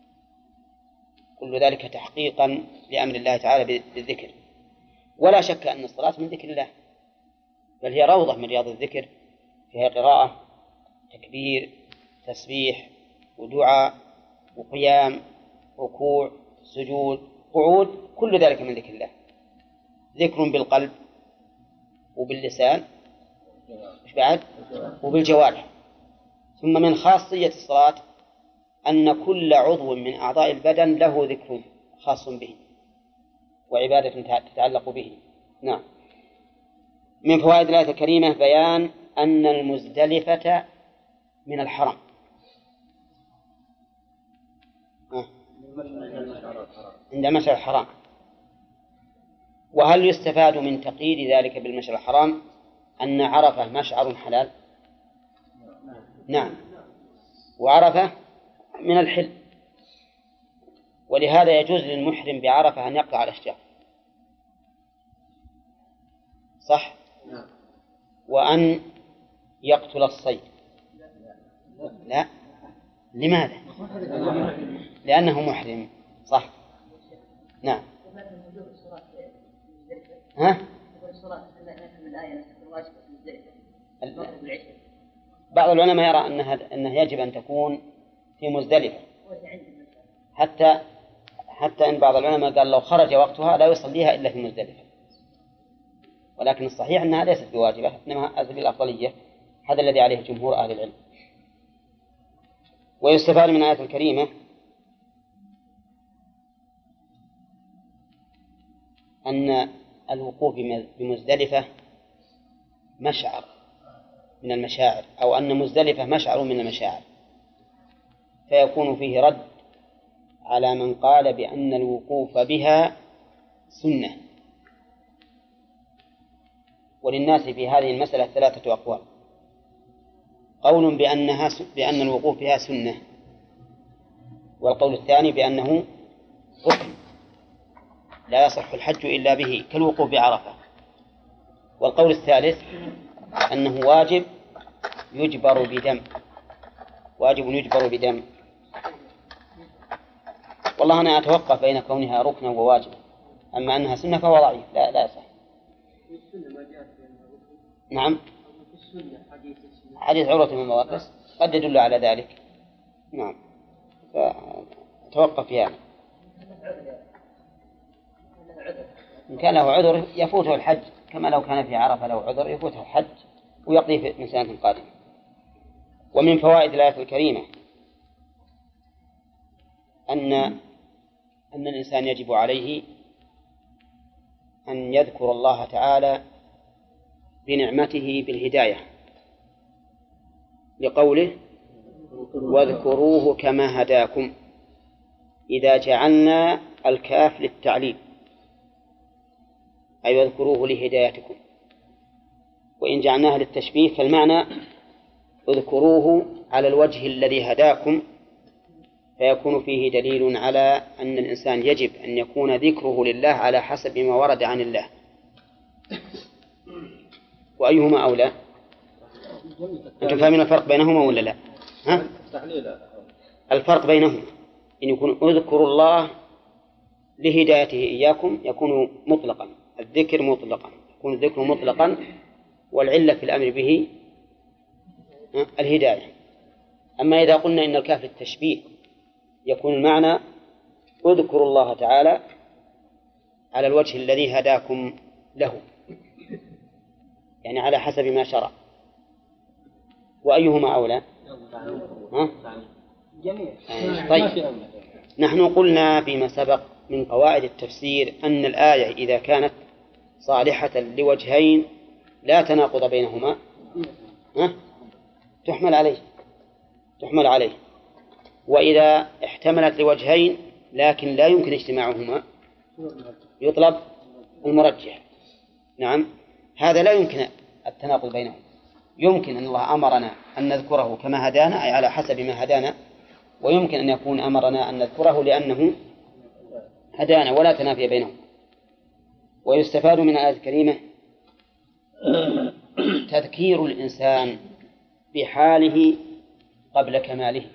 [SPEAKER 1] كل ذلك تحقيقا لأمر الله تعالى بالذكر. ولا شك أن الصلاة من ذكر الله، بل هي روضة من رياض الذكر، فيها قراءة، تكبير، تسبيح، ودعاء، وقيام، ركوع، سجود، قعود، كل ذلك من ذكر الله. ذكر بالقلب وباللسان بعد وبالجوارح. ثم من خاصية الصلاة أن كل عضو من أعضاء البدن له ذكر خاص به وعبادة تتعلق به. نعم. من فوائد الآية الكريمة بيان أن المزدلفة من الحرم. عند المشعر الحرام. وهل يستفاد من تقييد ذلك بالمشعر الحرام أن عرفة مشعر حلال؟ نعم، وعرفة من الحل، ولهذا يجوز للمحرم بعرفة أن يقطع الأشجار، صح؟ وأن يقتل الصيد. لا، لماذا؟ لأنه محرم، صح؟ نعم. ها؟ بعض العلماء يرى أنها يجب أن تكون في مزدلفة، حتى إن بعض العلماء قال لو خرج وقتها لا يصليها إلا في مزدلفة، ولكن الصحيح أنها ليست بواجبة، إنما على سبيل الأفضلية. هذا الذي عليه جمهور أهل العلم. ويستفاد من الآية الكريمة أن الوقوف بمزدلفة مشعر من المشاعر، أو أن مزدلفة مشعر من المشاعر، فيكون فيه رد على من قال بأن الوقوف بها سنة. وللناس في هذه المسألة 3 أقوال: قول بأن الوقوف بها سنة، والقول الثاني بأنه ركن لا يصح الحج إلا به كالوقوف بعرفة، والقول الثالث أنه واجب يجبر بدم. والله أنا أتوقف بين كونها ركنا وواجبا، أما أنها سنة فهو ضعيف، لا يصح. نعم، حديث عروة بن مواقس قد يدل على ذلك. نعم، فتوقف يعني. إن كان له عذر يفوته الحج، كما لو كان في عرفة له عذر يفوته الحج ويقضيه من سنة قادمة. ومن فوائد الآية الكريمة أن الإنسان يجب عليه أن يذكر الله تعالى بنعمته بالهداية، لقوله واذكروه كما هداكم، إذا جعلنا الكاف للتعليل أي واذكروه لهدايتكم، وإن جعلناها للتشبيه فالمعنى اذكروه على الوجه الذي هداكم، فيكون فيه دليل على أن الإنسان يجب أن يكون ذكره لله على حسب ما ورد عن الله. وأيهما أولى؟ أنتم فاهمين الفرق بينهما ولا لا؟ ها؟ الفرق بينهما إن يكون اذكروا الله لهدايته إياكم يكون مطلقا، الذكر مطلقا، يكون الذكر مطلقا، والعلة في الأمر به الهداية. أما إذا قلنا إن الكاف التشبيه يكون المعنى اذكروا الله تعالى على الوجه الذي هداكم له، يعني على حسب ما شرع. وأيهما أولى؟ طيب، نحن قلنا فيما سبق من قواعد التفسير أن الآية إذا كانت صالحة لوجهين لا تناقض بينهما تحمل عليه، وإذا احتملت لوجهين لكن لا يمكن اجتماعهما يطلب المرجح. نعم، هذا لا يمكن التناقض بينهم. يمكن أن الله أمرنا أن نذكره كما هدانا، أي على حسب ما هدانا، ويمكن أن يكون أمرنا أن نذكره لأنه هدانا، ولا تنافي بينهم. ويستفاد من الآية الكريمة تذكير الإنسان بحاله قبل كماله،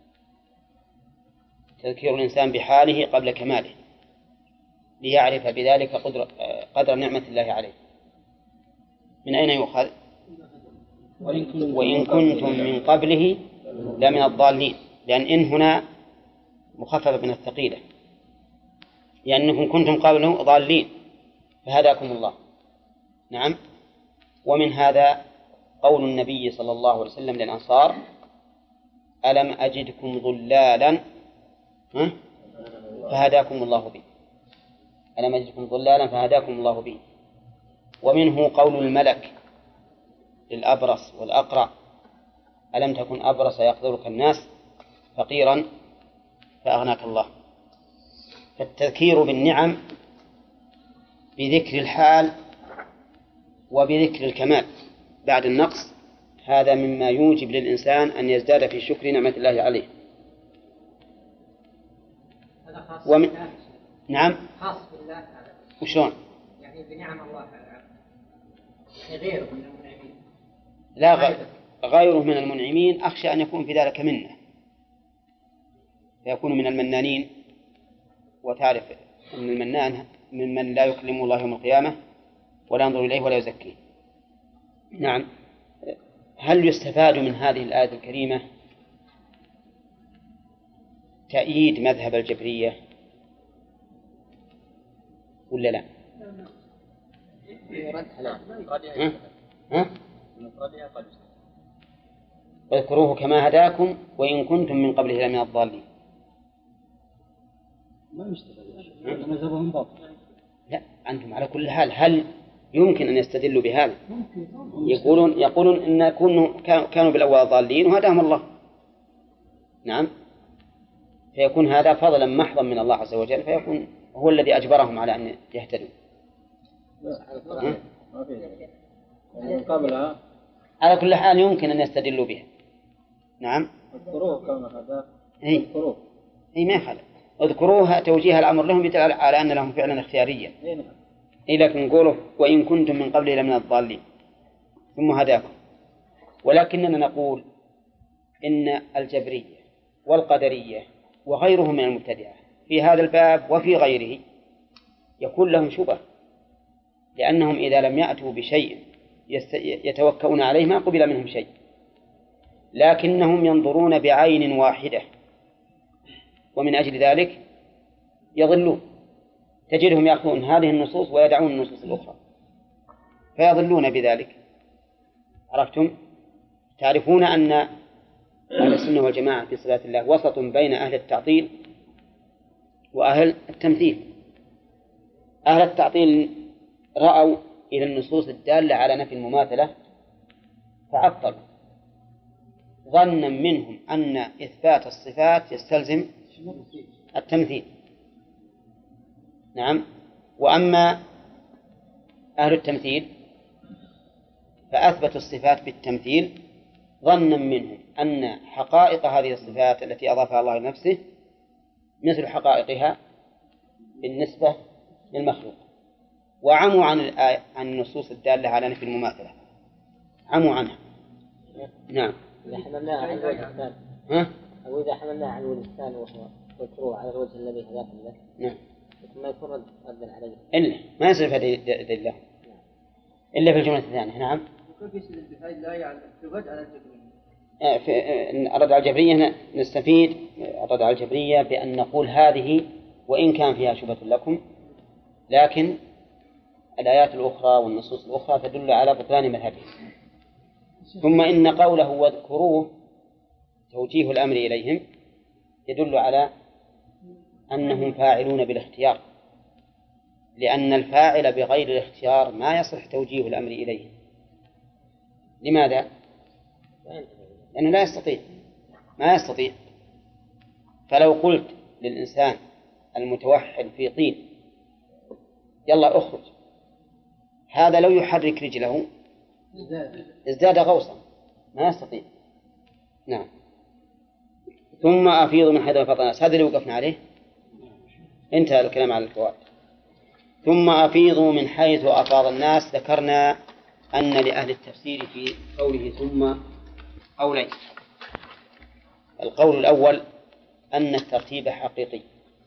[SPEAKER 1] تذكير الإنسان بحاله قبل كماله ليعرف بذلك قدر نعمة الله عليه. من أين يؤخذ؟ وإن كنتم من قبله لمن الضالين، لأن إن هنا مخففة من الثقيلة، لأنكم كنتم قبله ضالين فهداكم الله. نعم. ومن هذا قول النبي صلى الله عليه وسلم للأنصار: ألم أجدكم ضلالا فهداكم الله به، ألم أجدكم ضلالا فهداكم الله به. ومنه قول الملك للأبرص والأقرع: ألم تكن أبرص يقدرك الناس فقيرا فأغناك الله. فالتذكير بالنعم بذكر الحال وبذكر الكمال بعد النقص هذا مما يوجب للإنسان أن يزداد في شكر نعمة الله عليه. نعم،
[SPEAKER 5] خاص بالله تعالى.
[SPEAKER 1] وشون؟
[SPEAKER 5] يعني بنعم الله تعالى، غيره من المنعمين.
[SPEAKER 1] لا، غيره من المنعمين أخشى أن يكون في ذلك منه، فيكون من المنانين. وتعرف أن المنان ممن لا يكلم الله يوم القيامة ولا ينظر إليه ولا يزكيه. نعم. هل يستفاد من هذه الآية الكريمة تأييد مذهب الجبرية ولا لا؟ واذكروه كما هداكم وإن كنتم من قبله لمن الضالين.
[SPEAKER 3] ما يستفاد مذهبهم باطل.
[SPEAKER 1] لا، أنتم على كل حال هل يمكن أن يستدلوا بهذا؟ يقولون إن كانوا بالأول ضالين وهداهم الله. نعم، فيكون هذا فضلا محضا من الله عز وجل، فيكون هو الذي أجبرهم على أن يهتدوا. على كل حال يمكن أن يستدلوا بها. نعم.
[SPEAKER 4] اذكروه كما هداكم.
[SPEAKER 1] ما يخالف. اذكروها توجيه الأمر لهم يدل على أن لهم فعلا اختياريا. لكن نقوله وإن كنتم من قبله لمن الضالين ثم هداكم. ولكننا نقول إن الجبرية والقدرية وغيرهم من المبتدعة في هذا الباب وفي غيره يكون لهم شبه، لأنهم إذا لم يأتوا بشيء يتوكؤون عليه ما قبل منهم شيء، لكنهم ينظرون بعين واحدة، ومن أجل ذلك يضلون. تجدهم يأخذون هذه النصوص ويدعون النصوص الأخرى فيضلون بذلك. عرفتم؟ تعرفون أن أهل السنة والجماعة في صفات الله وسط بين أهل التعطيل وأهل التمثيل. أهل التعطيل رأوا إلى النصوص الدالة على نفي المماثلة فعطلوا ظنا منهم أن إثبات الصفات يستلزم التمثيل. نعم. وأما أهل التمثيل فأثبتوا الصفات بالتمثيل ظنا منهم أن حقائق هذه الصفات التي أضافها الله لنفسه مثل حقائقها بالنسبة للمخلوق، وعموا عن النصوص الدالة على نفي المماثلة، عموا عنها. نعم.
[SPEAKER 4] إذا حملناها على الوجه الثاني، أو إذا حملناها على الوجه الثاني وهو يذكروه على الوجه الذي هداكم له.
[SPEAKER 1] نعم.
[SPEAKER 4] ما يكون ردا عليه.
[SPEAKER 1] إلا ما يصير هدي الله إلا في الجملة الثانية. نعم.
[SPEAKER 5] كيف يستدل بهذه الآية على الرد على الجبرية؟
[SPEAKER 1] في الرد على الجبرية نستفيد الرد على الجبرية بأن نقول هذه وإن كان فيها شبهة لكم، لكن الآيات الأخرى والنصوص الأخرى تدل على بطلان مذهبه. ثم إن قوله واذكروه توجيه الأمر إليهم يدل على أنهم فاعلون بالاختيار، لأن الفاعل بغير الاختيار ما يصح توجيه الأمر إليه. لماذا؟ لأنه لا يستطيع، ما يستطيع. فلو قلت للإنسان المتوحد في طين يلا أخرج، هذا لو يحرك رجله ازداد غوصا، ما يستطيع. نعم. ثم أفيض من حيث أفاض الناس، هذا اللي وقفنا عليه، انتهى الكلام على الفوائد. ثم أفيضوا من حيث أفاض الناس. ذكرنا أن لأهل التفسير في قوله ثم قولين. القول الأول أن الترتيب حقيقي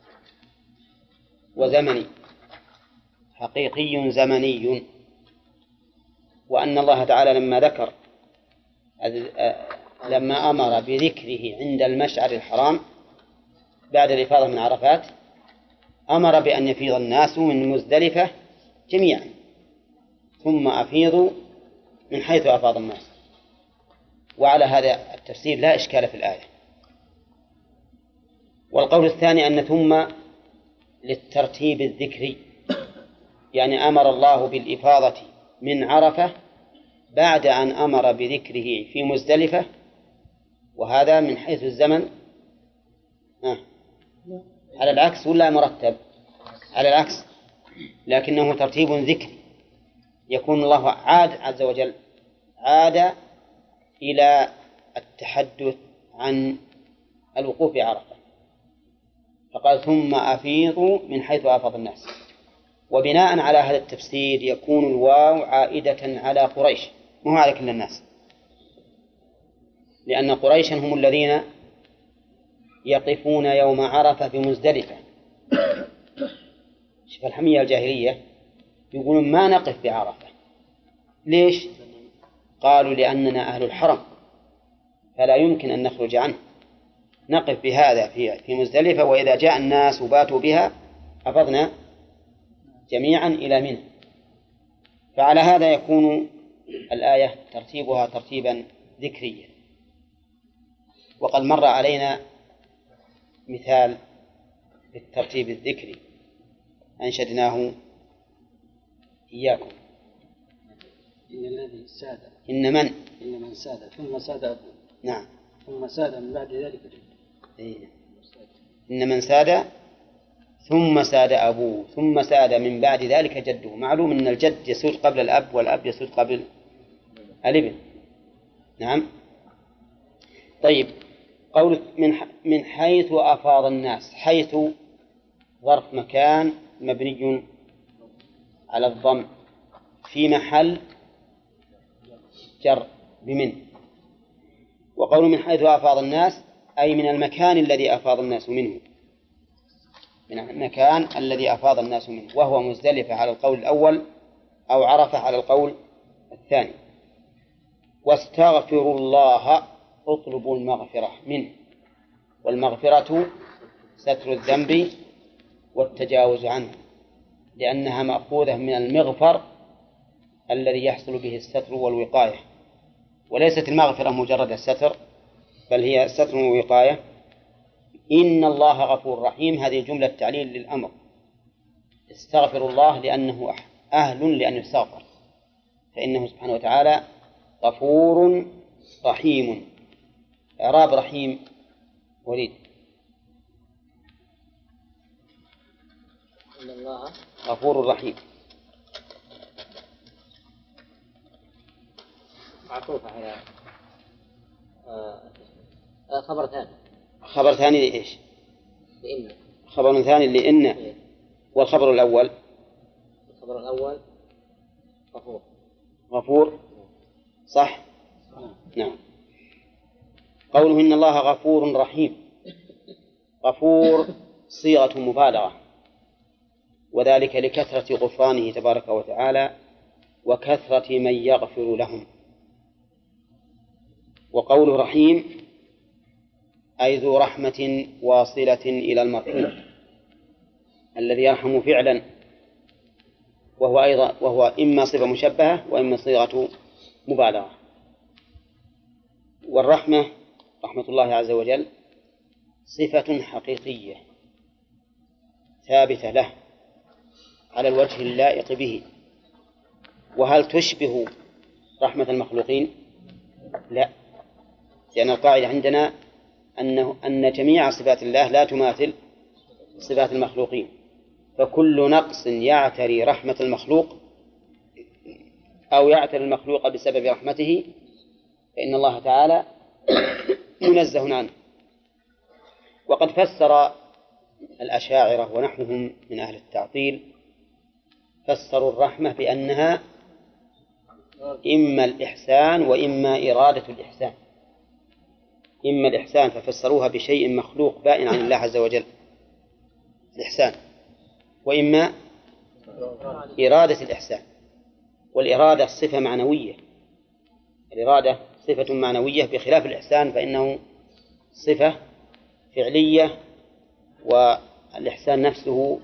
[SPEAKER 1] وزمني، حقيقي زمني، وأن الله تعالى لما أمر بذكره عند المشعر الحرام بعد الإفاضة من عرفات أمر بأن يفيض الناس من مزدلفة جميعا، ثم أفيضوا من حيث أفاض الناس. وعلى هذا التفسير لا إشكال في الآية. والقول الثاني أن ثم للترتيب الذكري، يعني أمر الله بالإفاضة من عرفة بعد أن أمر بذكره في مزدلفة، وهذا من حيث الزمن على العكس ولا مرتب؟ على العكس، لكنه ترتيب ذكري. يكون الله عز وجل عاد إلى التحدث عن الوقوف بعرفة، فقال ثم أفيضوا من حيث أفاض الناس. وبناء على هذا التفسير يكون الواو عائدة على قريش، مو على كل الناس، لأن قريشا هم الذين يقفون يوم عرفة بمزدلفة. شوف الحمية الجاهلية يقولون ما نقف بعرفة. ليش؟ قالوا لأننا أهل الحرم فلا يمكن أن نخرج عنه، نقف بهذا في مزدلفة، وإذا جاء الناس وباتوا بها أفضنا جميعا إلى منى. فعلى هذا يكون الآية ترتيبها ترتيبا ذكريا. وقد مر علينا مثال للترتيب الذكري أنشدناه إياكم.
[SPEAKER 3] إن الذي ساد
[SPEAKER 1] إن من
[SPEAKER 3] ساد ثم ساد أبوه.
[SPEAKER 1] نعم.
[SPEAKER 3] ثم ساد من بعد ذلك
[SPEAKER 1] جده. إن من ساد ثم ساد أبوه ثم ساد من بعد ذلك جده. معلوم أن الجد يسود قبل الأب والأب يسود قبل الابن. نعم. طيب، قول من حيث أفاض الناس، حيث ظرف مكان مبني على الضم في محل جر بمن. وقول من حيث أفاض الناس أي من المكان الذي أفاض الناس منه، من المكان الذي أفاض الناس منه، وهو مزدلفة على القول الأول أو عرفة على القول الثاني. واستغفروا الله اطلبوا المغفرة منه، والمغفرة ستر الذنب والتجاوز عنه، لأنها مأخوذة من المغفر الذي يحصل به الستر والوقاية، وليست المغفرة مجرد الستر، بل هي ستر ووقاية. إن الله غفور رحيم، هذه جملة تعليل للأمر. استغفروا الله لأنه أهل لأن يستغفر، فإنه سبحانه وتعالى غفور رحيم. إعراب رحيم وليد.
[SPEAKER 4] إن الله
[SPEAKER 1] غفور رحيم
[SPEAKER 4] معطوف على خبر ثاني.
[SPEAKER 1] خبر ثاني لإيش؟
[SPEAKER 4] لإن.
[SPEAKER 1] خبر ثاني لإن. والخبر الأول
[SPEAKER 4] الخبر الأول
[SPEAKER 1] غفور. صح؟ نعم. قوله إن الله غفور رحيم، غفور صيغة مبالغة، وذلك لكثرة غفرانه تبارك وتعالى وكثرة من يغفر لهم. وقوله رحيم أي ذو رحمة واصلة إلى المرحوم الذي يرحم فعلا، وهو إما صفة مشبهة وإما صيغة مبالغة. والرحمة رحمة الله عز وجل صفة حقيقية ثابتة له على الوجه اللائق به. وهل تشبه رحمة المخلوقين؟ لا، لأن القاعدة عندنا أن جميع صفات الله لا تماثل صفات المخلوقين، فكل نقص يعتري رحمة المخلوق أو يعتري المخلوق بسبب رحمته فإن الله تعالى منزه عنه. وقد فسر الأشاعرة ونحوهم من أهل التعطيل فسروا الرحمة بأنها إما الإحسان وإما إرادة الإحسان. إما الإحسان ففسروها بشيء مخلوق بائن عن الله عز وجل الإحسان، وإما إرادة الإحسان. والإرادة صفة معنوية، الإرادة صفة معنوية بخلاف الإحسان فإنه صفة فعلية، والإحسان نفسه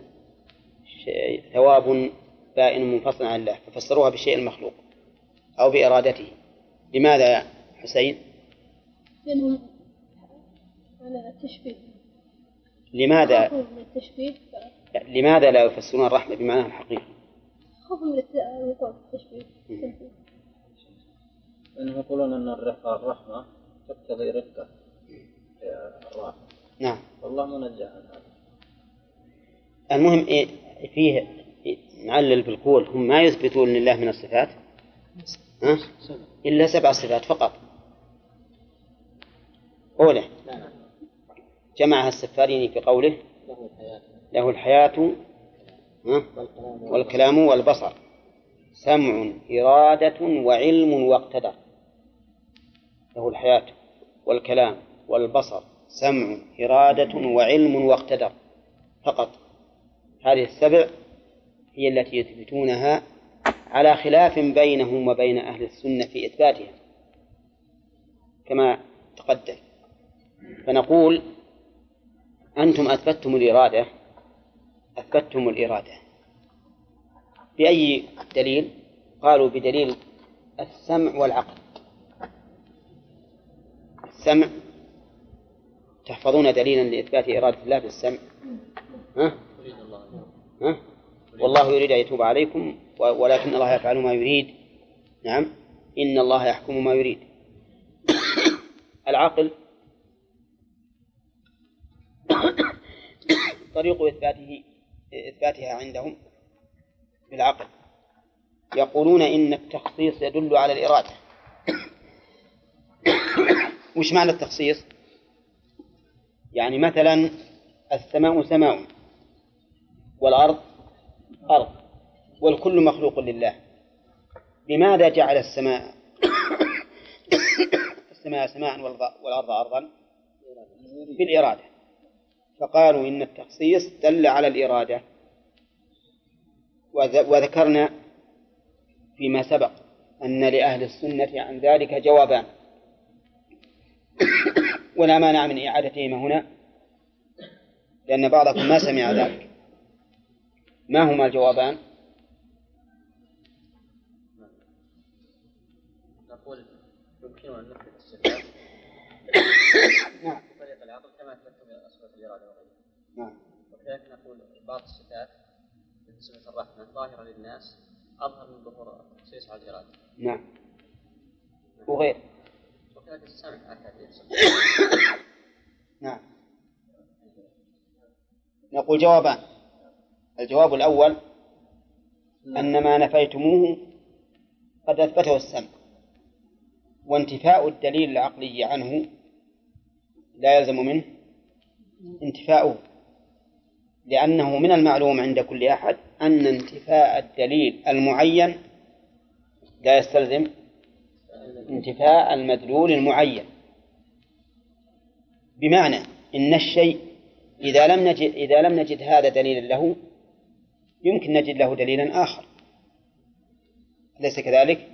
[SPEAKER 1] ثواب بائن منفصل عن الله، ففسروها بالشيء المخلوق أو بإرادته. لماذا يا حسين؟
[SPEAKER 6] لأنهم على التشبيه.
[SPEAKER 1] لماذا لا يفسرون الرحمة بمعناها الحقيقي؟
[SPEAKER 6] خوفا من التشبيه.
[SPEAKER 2] أنهم يقولون أن الرحمة تقتضي رقة الراحة.
[SPEAKER 1] نعم،
[SPEAKER 2] والله منزه عن هذا.
[SPEAKER 1] المهم فيه نعلل بالقول، هم ما يثبتون لله من الصفات إلا 7 صفات فقط. أولى جمعها السفاريني في قوله له الحياة والكلام والبصر سمع إرادة وعلم واقتدر. له الحياة والكلام والبصر سمع إرادة وعلم واقتدر فقط. هذه ال7 هي التي يثبتونها على خلاف بينهم وبين أهل السنة في إثباتها كما تقدم. فنقول أنتم أثبتتم الإرادة بأي دليل؟ قالوا بدليل السمع والعقل. السمع تحفظون دليلا لإثبات إرادة الله بالسمع؟ والله يريد أن يتوب عليكم ولكن الله يفعل ما يريد. نعم، إن الله يحكم ما يريد. العقل طريق إثباتها عندهم بالعقل. يقولون إن التخصيص يدل على الإرادة. وش معنى التخصيص؟ يعني مثلا السماء سماء والأرض أرض والكل مخلوق لله. لماذا جعل السماء سماء والأرض أرضا؟ بالإرادة. فقالوا إن التخصيص دل على الإرادة. وذكرنا فيما سبق أن لأهل السنة عن ذلك جوابان ولا مانع من إعادتهما هنا لأن بعضكم ما سمع ذلك. ما هما الجوابان؟
[SPEAKER 4] نقول يمكن أن نثبت الصفات بطريقة العقل كما أثبتم صفة الإرادة وغيرها.
[SPEAKER 1] نعم.
[SPEAKER 4] وكذلك نقول بعض الصفات بصفة الرحمة ظاهرة للناس أظهر من ظهور التخصيص على الإرادة.
[SPEAKER 1] نعم. وغير.
[SPEAKER 4] وكذلك السمع هكذا.
[SPEAKER 1] نعم. نقول جوابان. الجواب الأول أن ما نفيتموه قد أثبته السمع، وانتفاء الدليل العقلي عنه لا يلزم منه انتفاؤه، لأنه من المعلوم عند كل أحد أن انتفاء الدليل المعين لا يستلزم انتفاء المدلول المعين. بمعنى إن الشيء إذا لم نجد هذا دليلا له يمكن نجد له دليلا آخر، أليس كذلك؟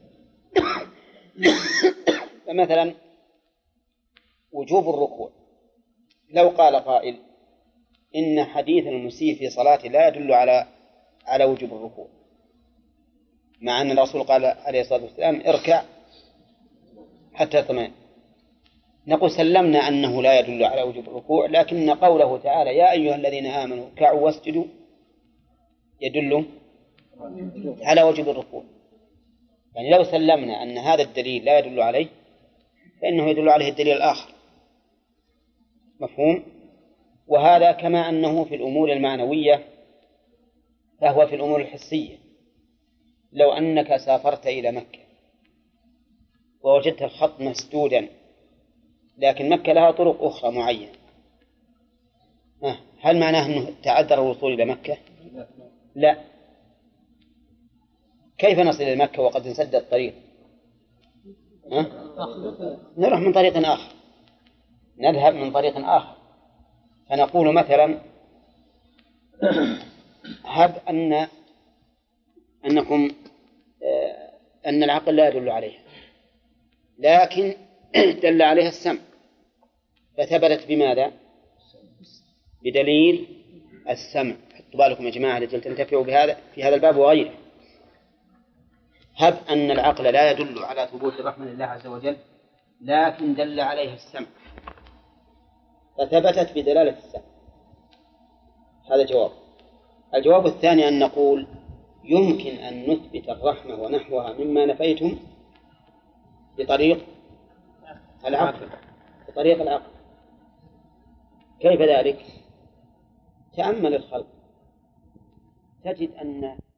[SPEAKER 1] فمثلا وجوب الركوع، لو قال قائل إن حديث المسيء في صلاته لا يدل على وجوب الركوع، مع أن الرسول قال عليه الصلاة والسلام اركع حتى يطمئن، نقول سلمنا أنه لا يدل على وجوب الركوع، لكن قوله تعالى يا أيها الذين آمنوا اركعوا واسجدوا يدل على وجوب الركوع. يعني لو سلمنا أن هذا الدليل لا يدل عليه فإنه يدل عليه الدليل الآخر، مفهوم؟ وهذا كما أنه في الأمور المعنوية فهو في الأمور الحسية. لو أنك سافرت إلى مكة ووجدت الخط مسدودا لكن مكة لها طرق أخرى معينة، هل معناه أنه تعذر الوصول إلى مكة؟ لا. كيف نصل إلى مكة وقد انسد الطريق؟ نروح من طريق آخر، نذهب من طريق آخر. فنقول مثلا هب أن العقل لا يدل عليها لكن دل عليها السمع، فثبتت بماذا؟ بدليل السمع. حطوا بالكم يا جماعة لجل تنتفعوا بهذا في هذا الباب وغيره. هب أن العقل لا يدل على ثبوت الرحمة لله عز وجل لكن دل عليها السمع فثبتت بدلالة السمع، هذا جواب. الجواب الثاني أن نقول يمكن أن نثبت الرحمة ونحوها مما نفيتم بطريق العقل، بطريق العقل. كيف ذلك؟ تأمل الخلق تجد أن